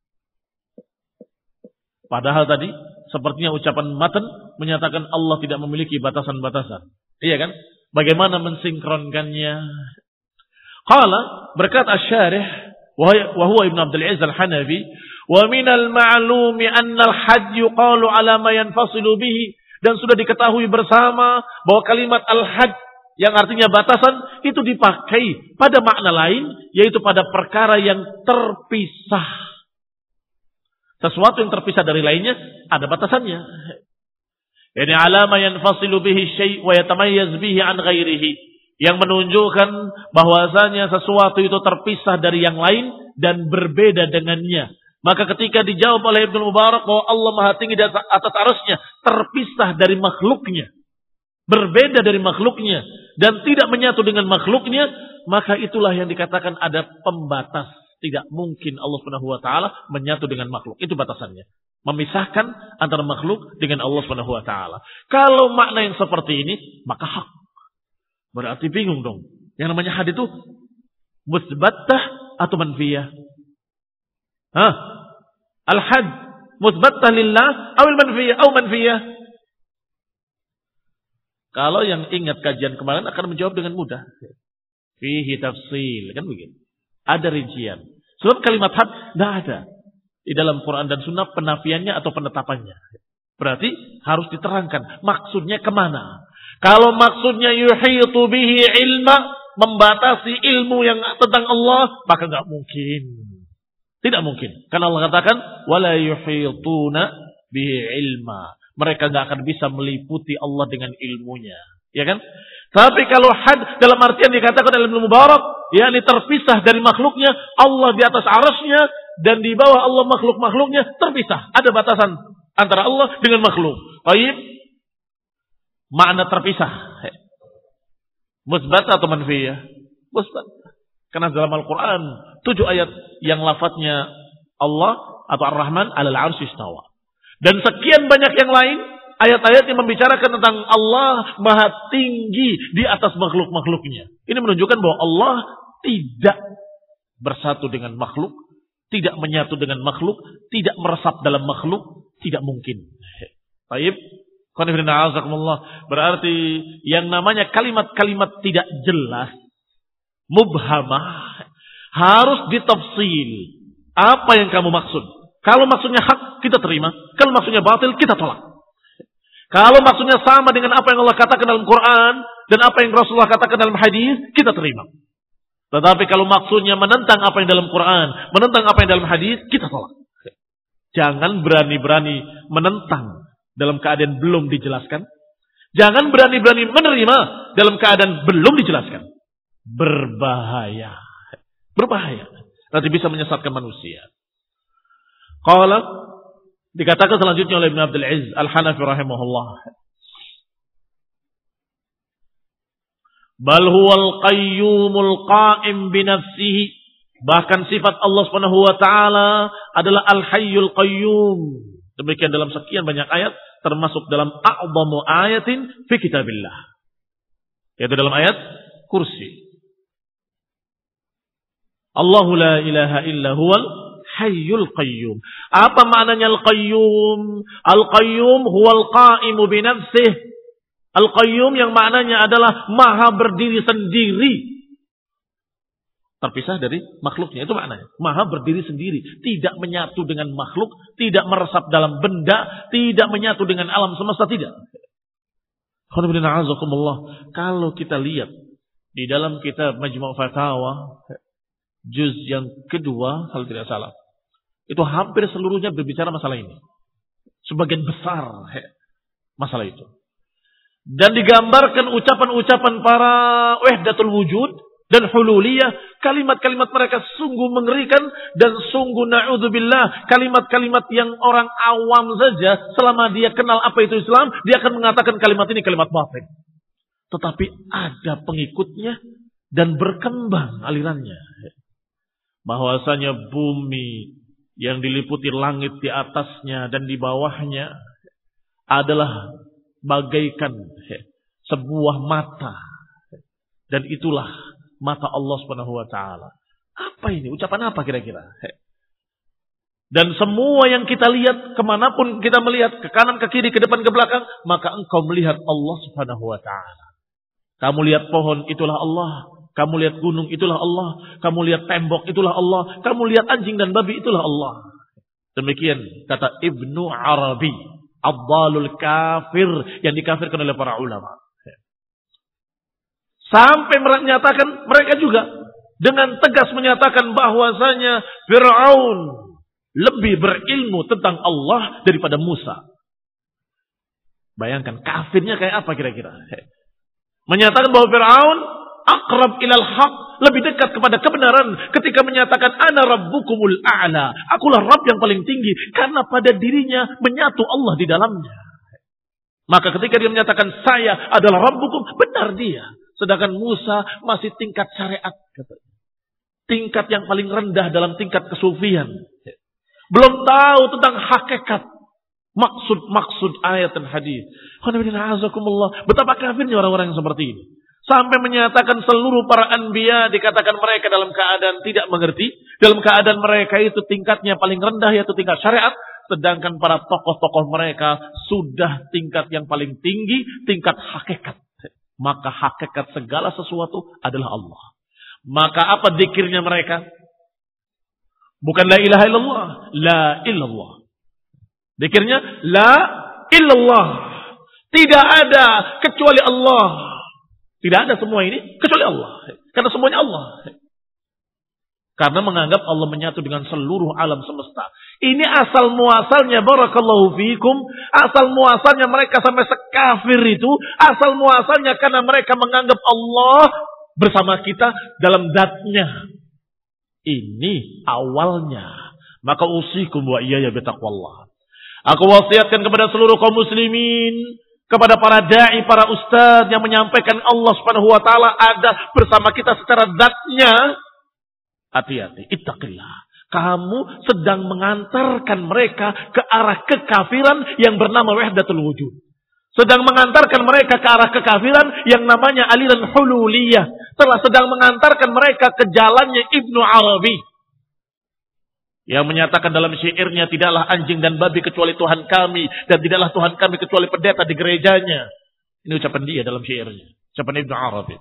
[SPEAKER 1] Padahal tadi sepertinya ucapan matan menyatakan Allah tidak memiliki batasan-batasan. Iya kan? Bagaimana mensinkronkannya? Qala, berkata asy-syarih wa huwa Ibnu Abdul Aziz Al-Hanafi, wa minal ma'lumi anna al-hadd yuqalu ala ma yanfasilu bihi, dan sudah diketahui bersama bahwa kalimat al-hadd yang artinya batasan itu dipakai pada makna lain, yaitu pada perkara yang terpisah. Sesuatu yang terpisah dari lainnya ada batasannya. Yani alama yanfasilu bihi syai' wa yatamayyaz bihi an ghairihi, yang menunjukkan bahwasanya sesuatu itu terpisah dari yang lain dan berbeda dengannya. Maka ketika dijawab oleh Ibnu Mubarak bahwa Allah Maha Tinggi di atas arsy-Nya, terpisah dari makhluknya, berbeda dari makhluknya, dan tidak menyatu dengan makhluknya, maka itulah yang dikatakan ada pembatas, Tidak mungkin Allah Subhanahu wa taala menyatu dengan makhluk. Itu batasannya. Memisahkan antara makhluk dengan Allah Subhanahu wa taala. Kalau makna yang seperti ini, maka hak. Berarti bingung dong. Yang namanya had itu musbattah atau manfiyah? Hah? Al-had musbattah lillah atau manfiyah atau manfiyah? Kalau yang ingat kajian kemarin akan menjawab dengan mudah. Fihi tafsil, kan begitu. Ada rincian. Sebab kalimat had tidak ada di dalam Quran dan Sunnah penafiannya atau penetapannya. Berarti harus diterangkan maksudnya kemana. Kalau maksudnya yuhitu bihi ilma, membatasi ilmu yang tentang Allah, maka nggak mungkin. Tidak mungkin. Karena Allah katakan wala yuhituna bihi ilma. Mereka nggak akan bisa meliputi Allah dengan ilmunya. Ya kan? Tapi kalau had dalam artian dikatakan dalam ilmu mubarak, yakni terpisah dari makhluknya, Allah di atas arasnya dan di bawah Allah makhluk-makhluknya terpisah. Ada batasan antara Allah dengan makhluk. Baik, makna terpisah. Musbat atau manfiyah? Musbat. Karena dalam Al-Quran tujuh ayat yang lafadznya Allah atau Ar-Rahman alal arsy istawa. Dan sekian banyak yang lain ayat-ayat yang membicarakan tentang Allah maha tinggi di atas makhluk-makhluknya. Ini menunjukkan bahwa Allah tidak bersatu dengan makhluk, tidak menyatu dengan makhluk, tidak meresap dalam makhluk, tidak mungkin. Baik, berarti yang namanya kalimat-kalimat tidak jelas, mubhamah, harus ditafsil. Apa yang kamu maksud? Kalau maksudnya hak, kita terima. Kalau maksudnya batil, kita tolak. Kalau maksudnya sama dengan apa yang Allah katakan dalam Quran dan apa yang Rasulullah katakan dalam hadis, kita terima. Tetapi kalau maksudnya menentang apa yang dalam Quran, menentang apa yang dalam hadis, kita tolak. Jangan berani-berani menentang dalam keadaan belum dijelaskan. Jangan berani-berani menerima dalam keadaan belum dijelaskan. Berbahaya. Berbahaya. Nanti bisa menyesatkan manusia. Qala, dikatakan selanjutnya oleh Ibn Abdul Aziz Al-Hanafi rahimahullah. Bal huwal qayyumul qa'im binafsihi. Bahkan sifat Allah Subhanahu wa taala adalah Al-Hayyul Qayyum. Demikian dalam sekian banyak ayat, termasuk dalam a'zamu ayatin fi kitabillah. Yaitu dalam ayat kursi. Allahu la ilaha illa huwal Hayyul Qayyum. Apa maknanya Al-Qayyum? Al-Qayyum huwal qa'imu binafsih. Al-Qayyum yang maknanya adalah maha berdiri sendiri. Terpisah dari makhluknya. Itu maknanya. Maha berdiri sendiri. Tidak menyatu dengan makhluk. Tidak meresap dalam benda. Tidak menyatu dengan alam semesta. Tidak. Kalau kita lihat di dalam kitab Majmu' Fatawa, juz yang kedua, kalau tidak salah, itu hampir seluruhnya berbicara masalah ini. Sebagian besar masalah itu. Dan digambarkan ucapan-ucapan para wahdatul wujud dan hululiyah. Kalimat-kalimat mereka sungguh mengerikan dan sungguh na'udzubillah. Kalimat-kalimat yang orang awam saja, selama dia kenal apa itu Islam, dia akan mengatakan kalimat ini kalimat batil. Tetapi ada pengikutnya dan berkembang alirannya. Bahwasanya bumi yang diliputi langit di atasnya dan di bawahnya adalah bagaikan sebuah mata. Dan itulah mata Allah Subhanahu wa taala. Apa ini? Ucapan apa kira-kira? Dan semua yang kita lihat, kemanapun kita melihat, ke kanan, ke kiri, ke depan, ke belakang, maka engkau melihat Allah Subhanahu wa taala. Kamu lihat pohon, itulah Allah. Kamu lihat gunung, itulah Allah. Kamu lihat tembok, itulah Allah. Kamu lihat anjing dan babi, itulah Allah. Demikian kata Ibnu Arabi, Ad-Dhalul Kafir, yang dikafirkan oleh para ulama. Sampai menyatakan, mereka juga dengan tegas menyatakan bahwasanya Fir'aun lebih berilmu tentang Allah daripada Musa. Bayangkan kafirnya kayak apa kira-kira. Menyatakan bahwa Fir'aun aqrab ilal haq, lebih dekat kepada kebenaran ketika menyatakan ana rabbukumul a'la, akulah Rabb yang paling tinggi, karena pada dirinya menyatu Allah di dalamnya. Maka ketika dia menyatakan saya adalah Rabbukum, benar dia. Sedangkan Musa masih tingkat syariat katanya. tingkat yang paling rendah dalam tingkat kesufian. Belum tahu tentang hakikat, maksud-maksud ayat dan hadis. Betapa kafirnya orang-orang yang seperti ini. Sampai menyatakan seluruh para anbiya dikatakan mereka dalam keadaan tidak mengerti. Dalam keadaan mereka itu tingkatnya paling rendah yaitu tingkat syariat. Sedangkan para tokoh-tokoh mereka sudah tingkat yang paling tinggi, tingkat hakikat. Maka hakikat segala sesuatu adalah Allah. Maka apa zikirnya mereka? Bukan la ilaha illallah. La illallah. Zikirnya la illallah. Tidak ada kecuali Allah. Tidak ada semua ini kecuali Allah. Karena semuanya Allah. Karena menganggap Allah menyatu dengan seluruh alam semesta. Ini asal muasalnya, barakallahu fiikum. Asal muasalnya mereka sampai sekafir itu. Asal muasalnya karena mereka menganggap Allah bersama kita dalam zatnya. Ini awalnya. Maka usikum wa iyaya bitaqwallah. Aku wasiatkan kepada seluruh kaum muslimin. Kepada para da'i, para ustadz yang menyampaikan Allah subhanahu wa ta'ala ada bersama kita secara zatnya. Hati-hati, ittaqillah. Kamu sedang mengantarkan mereka ke arah kekafiran yang bernama wahdatul wujud. Sedang mengantarkan mereka ke arah kekafiran yang namanya aliran hululiyah. Telah sedang mengantarkan mereka ke jalannya Ibnu Arabi. Yang menyatakan dalam syairnya, tidaklah anjing dan babi kecuali Tuhan kami. Dan tidaklah Tuhan kami kecuali pendeta di gerejanya. Ini ucapan dia dalam syairnya. Ucapan Ibnu Arabi.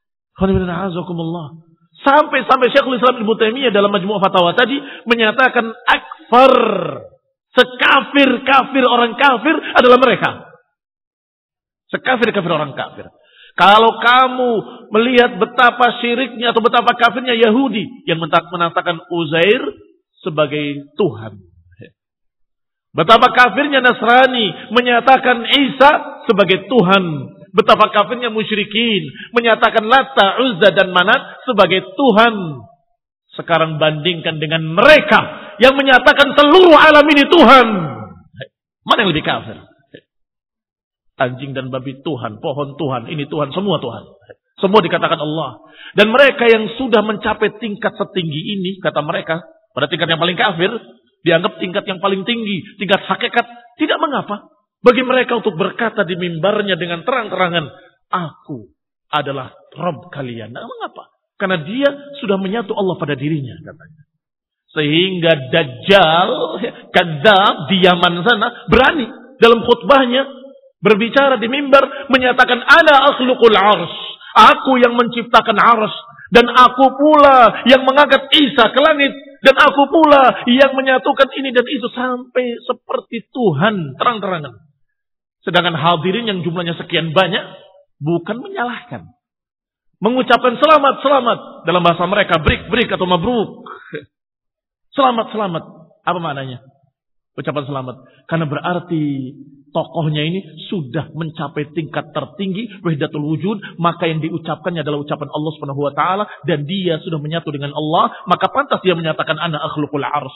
[SPEAKER 1] Sampai-sampai Syekhul Islam Ibnu Taimiyah dalam Majmu' Fatawa tadi menyatakan akfar. Sekafir-kafir orang kafir adalah mereka. Sekafir-kafir orang kafir. Kalau kamu melihat betapa syiriknya atau betapa kafirnya Yahudi yang menatakan Uzair sebagai Tuhan. Betapa kafirnya Nasrani menyatakan Isa sebagai Tuhan. Betapa kafirnya musyrikin menyatakan Lata, Uzza dan Manat sebagai Tuhan. Sekarang bandingkan dengan mereka yang menyatakan seluruh alam ini Tuhan. Mana yang lebih kafir? Anjing dan babi Tuhan, pohon Tuhan, ini Tuhan, semua Tuhan. Semua dikatakan Allah. Dan mereka yang sudah mencapai tingkat setinggi ini, kata mereka, pada tingkat yang paling kafir, dianggap tingkat yang paling tinggi, tingkat hakikat, tidak mengapa. Bagi mereka untuk berkata di mimbarnya dengan terang-terangan, aku adalah Rabb kalian. Nah, mengapa? Karena dia sudah menyatu Allah pada dirinya, katanya. Sehingga Dajjal, kadzab di Yaman sana, berani dalam khutbahnya, berbicara di mimbar, menyatakan, ana akhluqul ars. Aku yang menciptakan ars. Dan aku pula yang mengangkat Isa ke langit. Dan aku pula yang menyatukan ini dan itu sampai seperti Tuhan terang-terangan. Sedangkan hadirin yang jumlahnya sekian banyak bukan menyalahkan. Mengucapkan selamat-selamat dalam bahasa mereka brik-brik atau mabruk. Selamat-selamat. Apa maknanya? Ucapan selamat. Karena berarti tokohnya ini sudah mencapai tingkat tertinggi wahdatul wujud, maka yang diucapkannya adalah ucapan Allah Subhanahu wa taala dan dia sudah menyatu dengan Allah, maka pantas dia menyatakan ana akhluqul ars.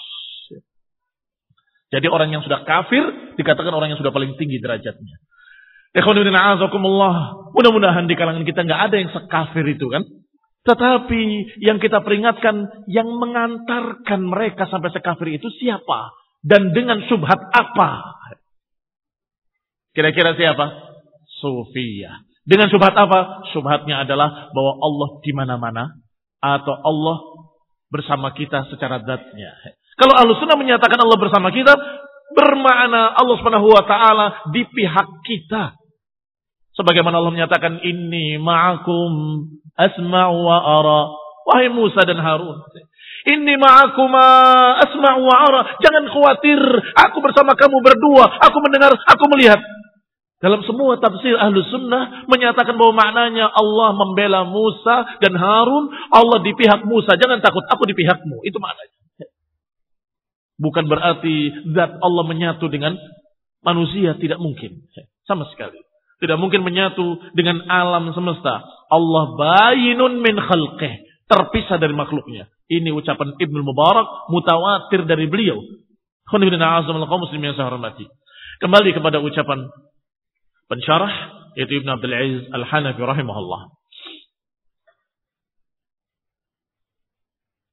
[SPEAKER 1] Jadi orang yang sudah kafir dikatakan orang yang sudah paling tinggi derajatnya. Ikhwan fillah a'azakumullah. Mudah-mudahan di kalangan kita enggak ada yang sekafir itu kan. Tetapi yang kita peringatkan yang mengantarkan mereka sampai sekafir itu siapa dan dengan syubhat apa? Kira-kira siapa? Sufiyah. Dengan syubhat apa? Syubhatnya adalah bahwa Allah di mana-mana atau Allah bersama kita secara zatnya. Kalau Ahlussunnah menyatakan Allah bersama kita, bermakna Allah Subhanahu wa taala di pihak kita. Sebagaimana Allah menyatakan inni ma'akum asma'u wa ara. Wahai Musa dan Harun, inni ma'akuma asma'u wa ara. Jangan khawatir, aku bersama kamu berdua, aku mendengar, aku melihat. Dalam semua tafsir Ahlus Sunnah menyatakan bahwa maknanya Allah membela Musa dan Harun, Allah di pihak Musa. Jangan takut, aku di pihakmu. Itu maknanya. Bukan berarti zat Allah menyatu dengan manusia, tidak mungkin. Sama sekali. Tidak mungkin menyatu dengan alam semesta. Allah bayinun min khalqih. Terpisah dari makhluknya. Ini ucapan Ibnu Mubarak, mutawatir dari beliau. Kembali kepada ucapan pensyarah yaitu Ibnu Abdul Aziz Al-Hanafi rahimahullah.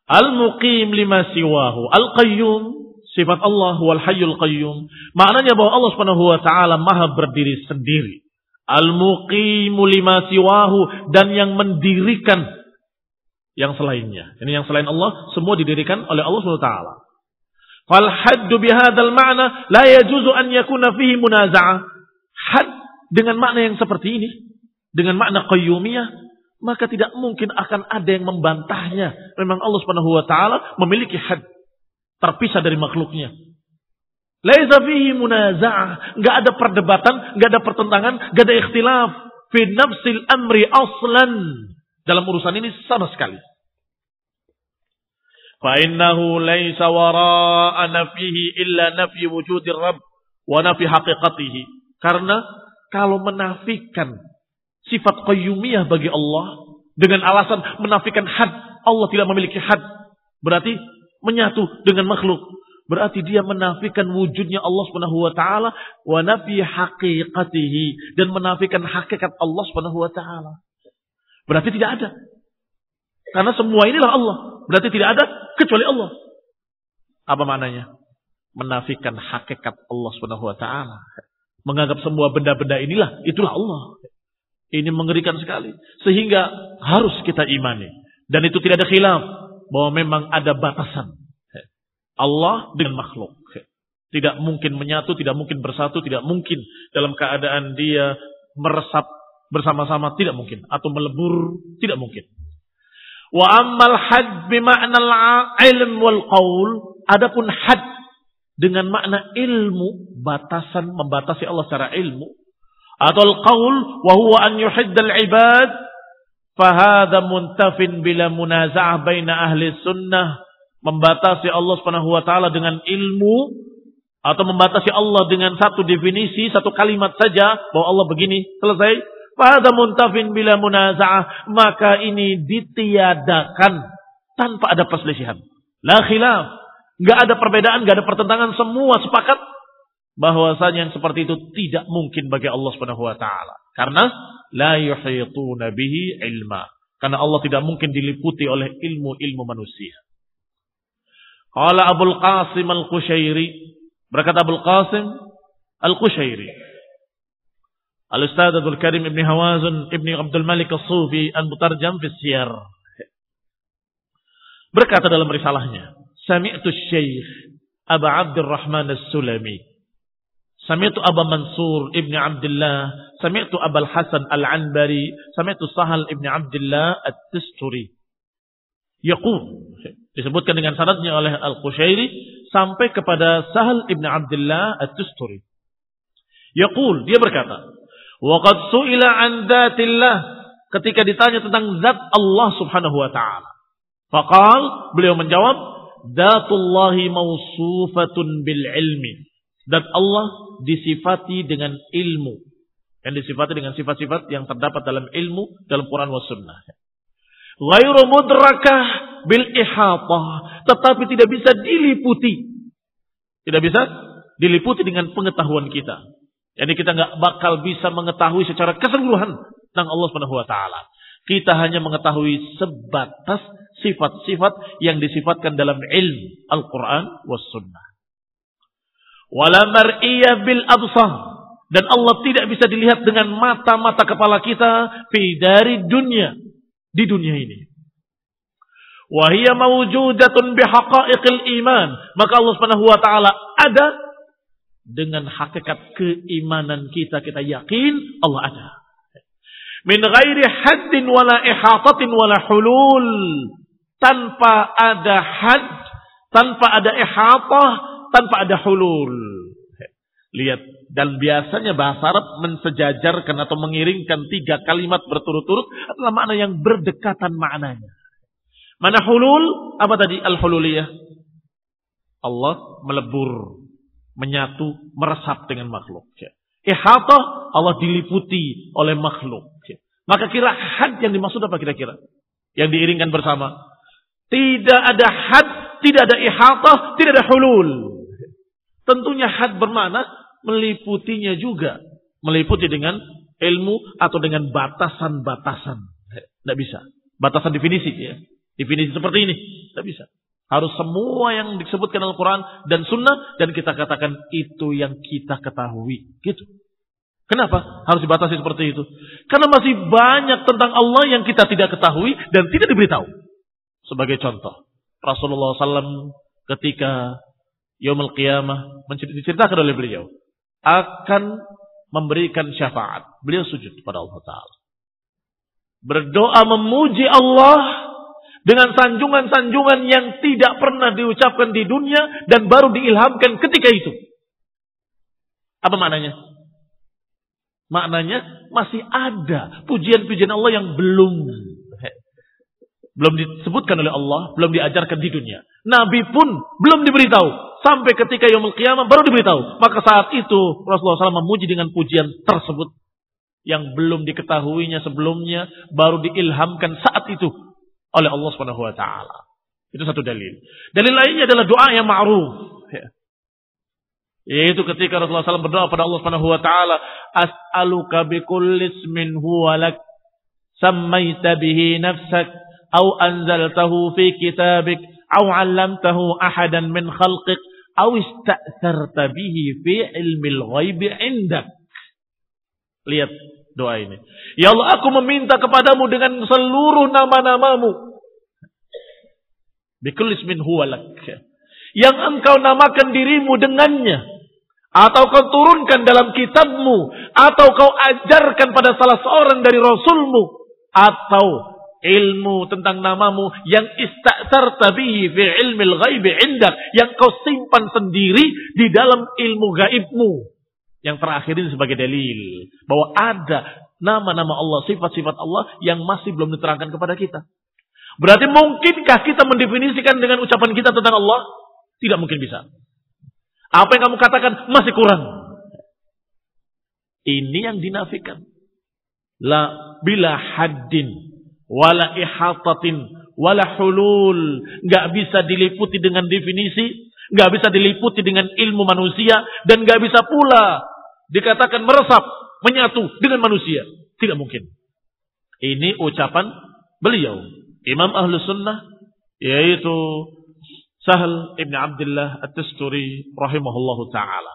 [SPEAKER 1] Al-muqim lima siwahu. Al-qayyum, sifat Allah wal hayyul qayyum. Maknanya bahwa Allah Subhanahu wa taala maha berdiri sendiri. Al-muqimu lima siwahu, dan yang mendirikan yang selainnya. Ini yang selain Allah semua didirikan oleh Allah Subhanahu wa taala. Fal haddu bihadzal ma'na la yajuzu an yakuna fihi munaza'ah. Had dengan makna yang seperti ini, dengan makna qayyumiyah, maka tidak mungkin akan ada yang membantahnya. Memang Allah Subhanahu wa taala memiliki had, terpisah dari makhluknya. Laisa fihi munaza'ah, enggak ada perdebatan, enggak ada pertentangan, enggak ada ikhtilaf fi nafsil amri aslan. Dalam urusan ini sama sekali. Fa innahu laisa wara'a nafihi illa nafyi wujudir rabb wa nafyi haqiqatihi. Karena kalau menafikan sifat qayyumiyah bagi Allah dengan alasan menafikan had, Allah tidak memiliki had, berarti menyatu dengan makhluk, berarti dia menafikan wujudnya Allah Subhanahu wa taala wa nafyi haqiqatihi, dan menafikan hakikat Allah Subhanahu wa taala. Berarti tidak ada. Karena semua inilah Allah, berarti tidak ada kecuali Allah. Apa maknanya? Menafikan hakikat Allah Subhanahu wa taala. Menganggap semua benda-benda inilah itulah Allah. Ini mengerikan sekali. Sehingga harus kita imani. Dan itu tidak ada khilaf bahwa memang ada batasan Allah dengan makhluk. Tidak mungkin menyatu, tidak mungkin bersatu, tidak mungkin dalam keadaan dia meresap bersama-sama, tidak mungkin. Atau melebur, tidak mungkin. Wa ammal had bima'nal ilm wal qaul. Adapun had dengan makna ilmu, batasan, membatasi Allah secara ilmu. Atau al-qaul wa huwa an yuhiddal ibad. Fahadha muntafin bila munaza'ah baina ahli sunnah. Membatasi Allah Subhanahu wa taala dengan ilmu, atau membatasi Allah dengan satu definisi, satu kalimat saja bahwa Allah begini, selesai. Fahadha muntafin bila munaza'ah, maka ini ditiadakan tanpa ada perselisihan. La khilaf, enggak ada perbedaan, enggak ada pertentangan, semua sepakat bahwasanya yang seperti itu tidak mungkin bagi Allah Subhanahu wa taala. Karena la yuhituna bihi ilma. Karena Allah tidak mungkin diliputi oleh ilmu-ilmu manusia. Qala Abul Qasim Al-Qushairi, berkata Abul Qasim Al-Qushairi, Al-Ustadz Abdul Karim Ibn Hawazun Ibn Abdul Malik As-Sufi Al-Mutarjam fi Siyar, berkata dalam risalahnya, Sami'tu Syekh Aba Abdurrahman As-Sulami, Sami'tu Aba Mansur Ibn Abdullah, Sami'tu Abul Hasan Al-Anbari, Sami'tu Sahal Ibn Abdullah At-Tusturi. Yaqul, disebutkan dengan sanadnya oleh Al-Qushairi sampai kepada Sahal Ibn Abdullah At-Tusturi. Yaqul, dia berkata, wa qad su'ila an dzatillah, ketika ditanya tentang zat Allah Subhanahu wa taala. Faqal, beliau menjawab, dzatullahi mausufatun bil ilmi. Zat Allah disifati dengan ilmu. Yang disifati dengan sifat-sifat yang terdapat dalam ilmu dalam Quran wa sunnah. Ghairu mudrakah bil ihatah, tetapi tidak bisa diliputi. Tidak bisa diliputi dengan pengetahuan kita. Jadi kita nggak bakal bisa mengetahui secara keseluruhan tentang Allah Subhanahu wa taala. Kita hanya mengetahui sebatas sifat-sifat yang disifatkan dalam ilmu Al-Quran was sunnah. Wala mar'iyah bil absar, dan Allah tidak bisa dilihat dengan mata-mata kepala kita fi dari dunia, di dunia ini. Wa hiya mawjudatun bihaqa'iqil iman, maka Allah Subhanahu wa taala ada dengan hakikat keimanan kita, kita yakin Allah ada. Min ghairi haddin wala ihatatin wala hulul, tanpa ada had, tanpa ada ihatah, tanpa ada hulul. Lihat, dan biasanya bahasa Arab mensejajarkan atau mengiringkan tiga kalimat berturut-turut adalah makna yang berdekatan maknanya. Mana hulul? Apa tadi al-hululiyah? Allah melebur, menyatu, meresap dengan makhluk. Ihatah, Allah diliputi oleh makhluk. Maka kira had yang dimaksud apa kira-kira? Yang diiringkan bersama. Tidak ada had, tidak ada ihatah, tidak ada hulul. Tentunya had bermakna meliputinya juga. Meliputi dengan ilmu atau dengan batasan-batasan. Tidak bisa. Batasan definisi ya. definisi seperti ini. Tidak bisa. Harus semua yang disebutkan dalam Al-Quran dan Sunnah, dan kita katakan itu yang kita ketahui. Gitu. Kenapa harus dibatasi seperti itu? Karena masih banyak tentang Allah yang kita tidak ketahui dan tidak diberitahu. Sebagai contoh, Rasulullah shallallahu alaihi wasallam ketika Yaumul Qiyamah diceritakan oleh beliau akan memberikan syafaat. Beliau sujud kepada Allah Ta'ala. Berdoa memuji Allah dengan sanjungan-sanjungan yang tidak pernah diucapkan di dunia dan baru diilhamkan ketika itu. Apa maknanya? Maknanya masih ada pujian-pujian Allah yang belum belum disebutkan oleh Allah, belum diajarkan di dunia. Nabi pun belum diberitahu. Sampai ketika Yaumul Qiyamah baru diberitahu. Maka saat itu Rasulullah shallallahu alaihi wasallam memuji dengan pujian tersebut yang belum diketahuinya sebelumnya, baru diilhamkan saat itu oleh Allah Subhanahu wa taala. Itu satu dalil. Dalil lainnya adalah doa yang ma'ruf. Yaitu ketika Rasulullah shallallahu alaihi wasallam berdoa pada Allah Subhanahu wa taala, as'aluka bikulli ismin huwa lak sammaita bihi nafsak aw anzaltahu fi kitabik aw 'allamtahu ahadan min khalqik aw ista'tharta bihi fi ilmil ghaibi 'indak. Lihat doa ini. Ya Allah, aku meminta kepadamu dengan seluruh nama-namamu. Bikulli ismin huwa lak. Yang engkau namakan dirimu dengannya. Atau kau turunkan dalam kitabmu. Atau kau ajarkan pada salah seorang dari rasulmu. Atau ilmu tentang namamu yang ista'sarta bihi fi ilmil ghaibi indak. Yang kau simpan sendiri di dalam ilmu gaibmu. Yang terakhir ini sebagai dalil. Bahwa ada nama-nama Allah, sifat-sifat Allah yang masih belum diterangkan kepada kita. Berarti mungkinkah kita mendefinisikan dengan ucapan kita tentang Allah? Tidak mungkin bisa. Apa yang kamu katakan masih kurang. Ini yang dinafikan. La bila haddin, wala ihatatin, wala hulul. Gak bisa diliputi dengan definisi, gak bisa diliputi dengan ilmu manusia, dan gak bisa pula dikatakan meresap, menyatu dengan manusia. Tidak mungkin. Ini ucapan beliau, Imam Ahlus Sunnah, yaitu Sahal ibn Abdullah At-Tusturi rahimahullahu ta'ala.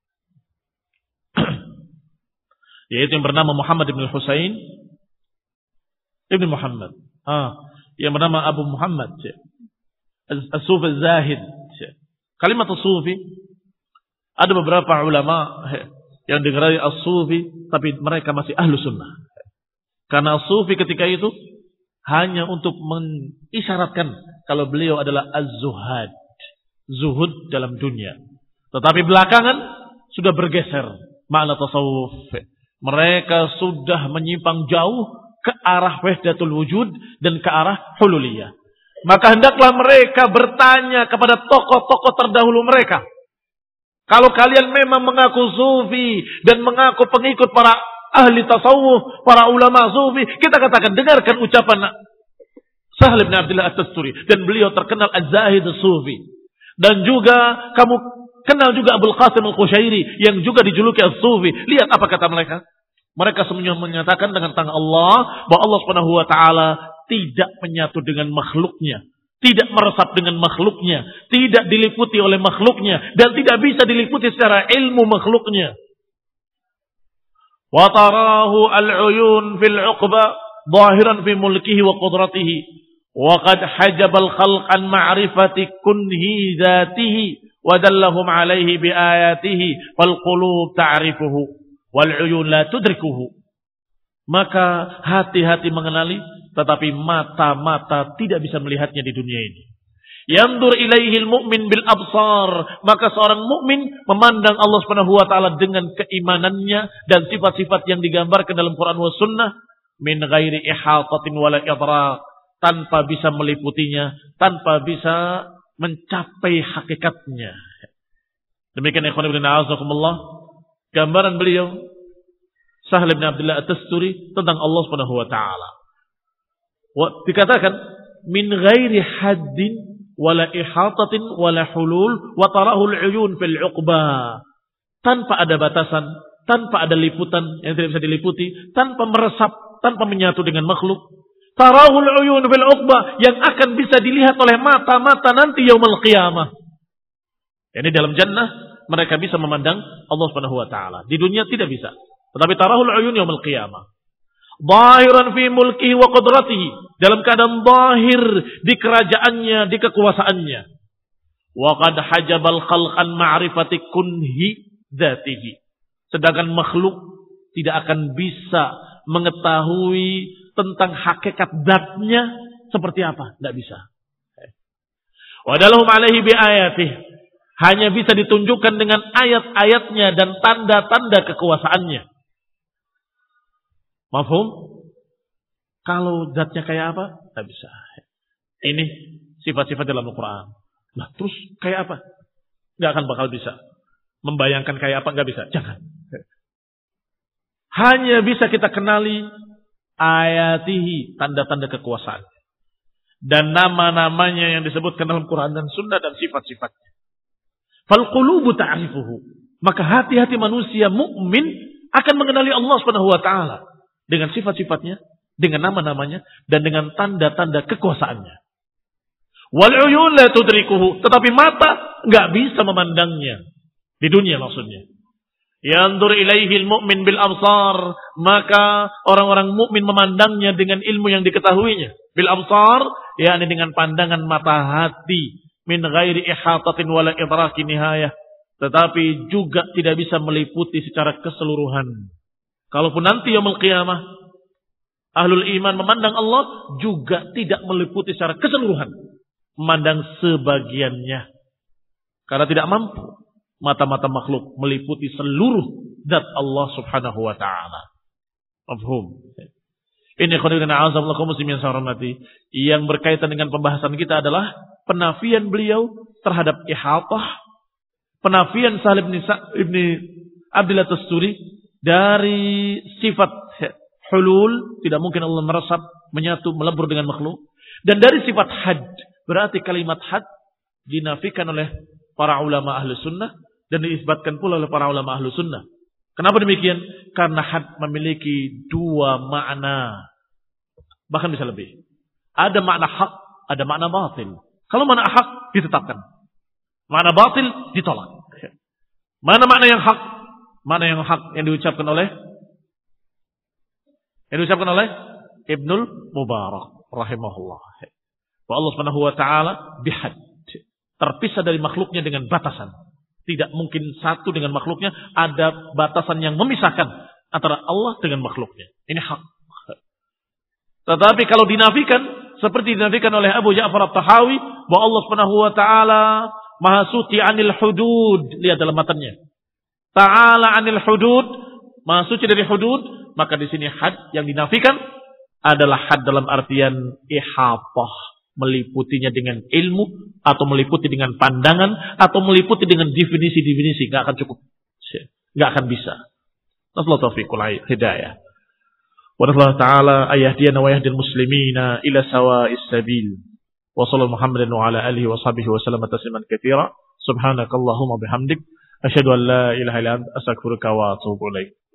[SPEAKER 1] Yaitu yang bernama Muhammad ibn Husain ibn Muhammad. Ah, yang bernama Abu Muhammad. As-Sufi Az-Zahid. Kalimat As-Sufi, ada beberapa ulama yang digerai As-Sufi, tapi mereka masih Ahlu Sunnah. Karena As-Sufi ketika itu hanya untuk mengisyaratkan kalau beliau adalah az-zuhad, zuhud dalam dunia. Tetapi belakangan sudah bergeser makna tasawuf. Mereka sudah menyimpang jauh ke arah wahdatul wujud dan ke arah hululiyah. Maka hendaklah mereka bertanya kepada tokoh-tokoh terdahulu mereka. Kalau kalian memang mengaku sufi dan mengaku pengikut para ahli tasawuf, para ulama sufi, kita katakan, dengarkan ucapan Sahal bin Abdullah At-Tusturi, dan beliau terkenal Az-Zahid As-Sufi. Dan juga kamu kenal juga Abul Qasim Al-Qushairi yang juga dijuluki As-Sufi. Lihat apa kata mereka. Mereka semuanya menyatakan dengan tangan Allah bahwa Allah Subhanahu wa taala tidak menyatu dengan makhluknya, tidak meresap dengan makhluknya, tidak diliputi oleh makhluknya, dan tidak bisa diliputi secara ilmu makhluknya. Wa tarahu al-uyun fil 'uqba zahiran fi mulkihi wa qudratihi wa qad hajabal khalq an ma'rifati kunhi dzatihi wa dallahum 'alaihi bi ayatihi fal qulub ta'rifuhu wal 'uyun la tudrikuhu. Maka hati-hati mengenali, tetapi mata-mata tidak bisa melihatnya di dunia ini. Yandur ilaihil mu'min bil absar, maka seorang mukmin memandang Allah Subhanahu wa taala dengan keimanannya dan sifat-sifat yang digambarkan dalam Quran was sunnah, min ghairi ihatatin wala idrak, tanpa bisa meliputinya, tanpa bisa mencapai hakikatnya. Demikian ikhwan ibn a'azakumullah, gambaran beliau Sahal bin Abdullah At-Tusturi tentang Allah Subhanahu wa taala. Dikatakan min ghairi haddin wala ihatatin wala hulul wa tarahul uyun fil 'uqba, tanpa ada batasan, tanpa ada liputan yang tidak bisa diliputi, tanpa meresap, tanpa menyatu dengan makhluk, Tarahul uyun bil uqbah, yang akan bisa dilihat oleh mata-mata nanti yaumul qiyamah. Ini dalam jannah mereka bisa memandang Allah Subhanahu wa taala. Di dunia tidak bisa. Tetapi tarahul uyun yaumul qiyamah. Zahiran fi mulkihi wa qudratihi, dalam keadaan zahir di kerajaannya, di kekuasaannya. Wa qad hajabal khalq an ma'rifati kunhi dzatihi. Sedangkan makhluk tidak akan bisa mengetahui tentang hakikat zatnya seperti apa, tidak bisa. Wa dalahum alaihi bi ayatihi, hanya bisa ditunjukkan dengan ayat-ayatnya dan tanda-tanda kekuasaannya. Mafhum? Kalau zatnya kayak apa? Tidak bisa. Ini sifat-sifat dalam Al-Quran. Nah, terus kayak apa? Nggak akan bakal bisa. Membayangkan kayak apa? Nggak bisa. Jangan. Hanya bisa kita kenali ayatihi, tanda-tanda kekuasaan. Dan nama-namanya yang disebutkan dalam Quran dan Sunnah dan sifat-sifatnya. Fal qulubu ta'rifuhu. Maka hati-hati manusia mukmin akan mengenali Allah Subhanahu wa taala dengan sifat-sifatnya, dengan nama-namanya, dan dengan tanda-tanda kekuasaannya. Wal uyun la tudrikuhu, tetapi mata enggak bisa memandangnya. Di dunia maksudnya. Yanzur ilaihi al-mu'min bil absar, maka orang-orang mukmin memandangnya dengan ilmu yang diketahuinya. Bil absar, yakni dengan pandangan mata hati, min ghairi ihatatin wala idraki nihayah, tetapi juga tidak bisa meliputi secara keseluruhan. Kalaupun nanti yaumul qiyamah ahlul iman memandang Allah, juga tidak meliputi secara keseluruhan, memandang sebagiannya, karena tidak mampu mata-mata makhluk meliputi seluruh zat Allah Subhanahu wa taala. Mafhum? Ini khairan azam lakum muslimin sarmati, yang berkaitan dengan pembahasan kita adalah penafian beliau terhadap ihatah, penafian Salim ibn Abdillah Tasturi dari sifat hulul, tidak mungkin Allah meresap, menyatu, melebur dengan makhluk, dan dari sifat had, berarti kalimat had dinafikan oleh para ulama ahlu sunnah dan diisbatkan pula oleh para ulama ahlu sunnah. Kenapa demikian? Karena had memiliki dua makna, bahkan bisa lebih. Ada makna hak, ada makna batil. Kalau makna hak ditetapkan, makna batil ditolak. Mana makna yang hak? Mana yang hak yang diucapkan oleh yang diucapkan oleh Ibnul Mubarak rahimahullah. Wa Allah Subhanahu wa taala bihad, terpisah dari makhluknya dengan batasan. Tidak mungkin satu dengan makhluknya, ada batasan yang memisahkan antara Allah dengan makhluknya. Ini hak. Tetapi kalau dinafikan, seperti dinafikan oleh Abu Ja'far At-Tahawi, bahwa Allah Subhanahu wa taala Maha suci anil hudud. Lihat dalam matanya. Ta'ala anil hudud, Maha suci dari hudud, maka di sini had yang dinafikan adalah had dalam artian ihatah, meliputinya dengan ilmu, atau meliputi dengan pandangan, atau meliputi dengan definisi-definisi. Gak akan cukup. Gak akan bisa. Nasallahu taufiqul hidayah. Wa nasallahu ta'ala ayahdiyana wa yahdil muslimina ila sawa'is sabil. Wa sallallahu Muhammadin wa ala alihi wa sahbihi wa sallam tasliman katsira. Subhanakallahumma bihamdik asyhadu an la ilaha illa anta astaghfiruka wa atubu ilaik.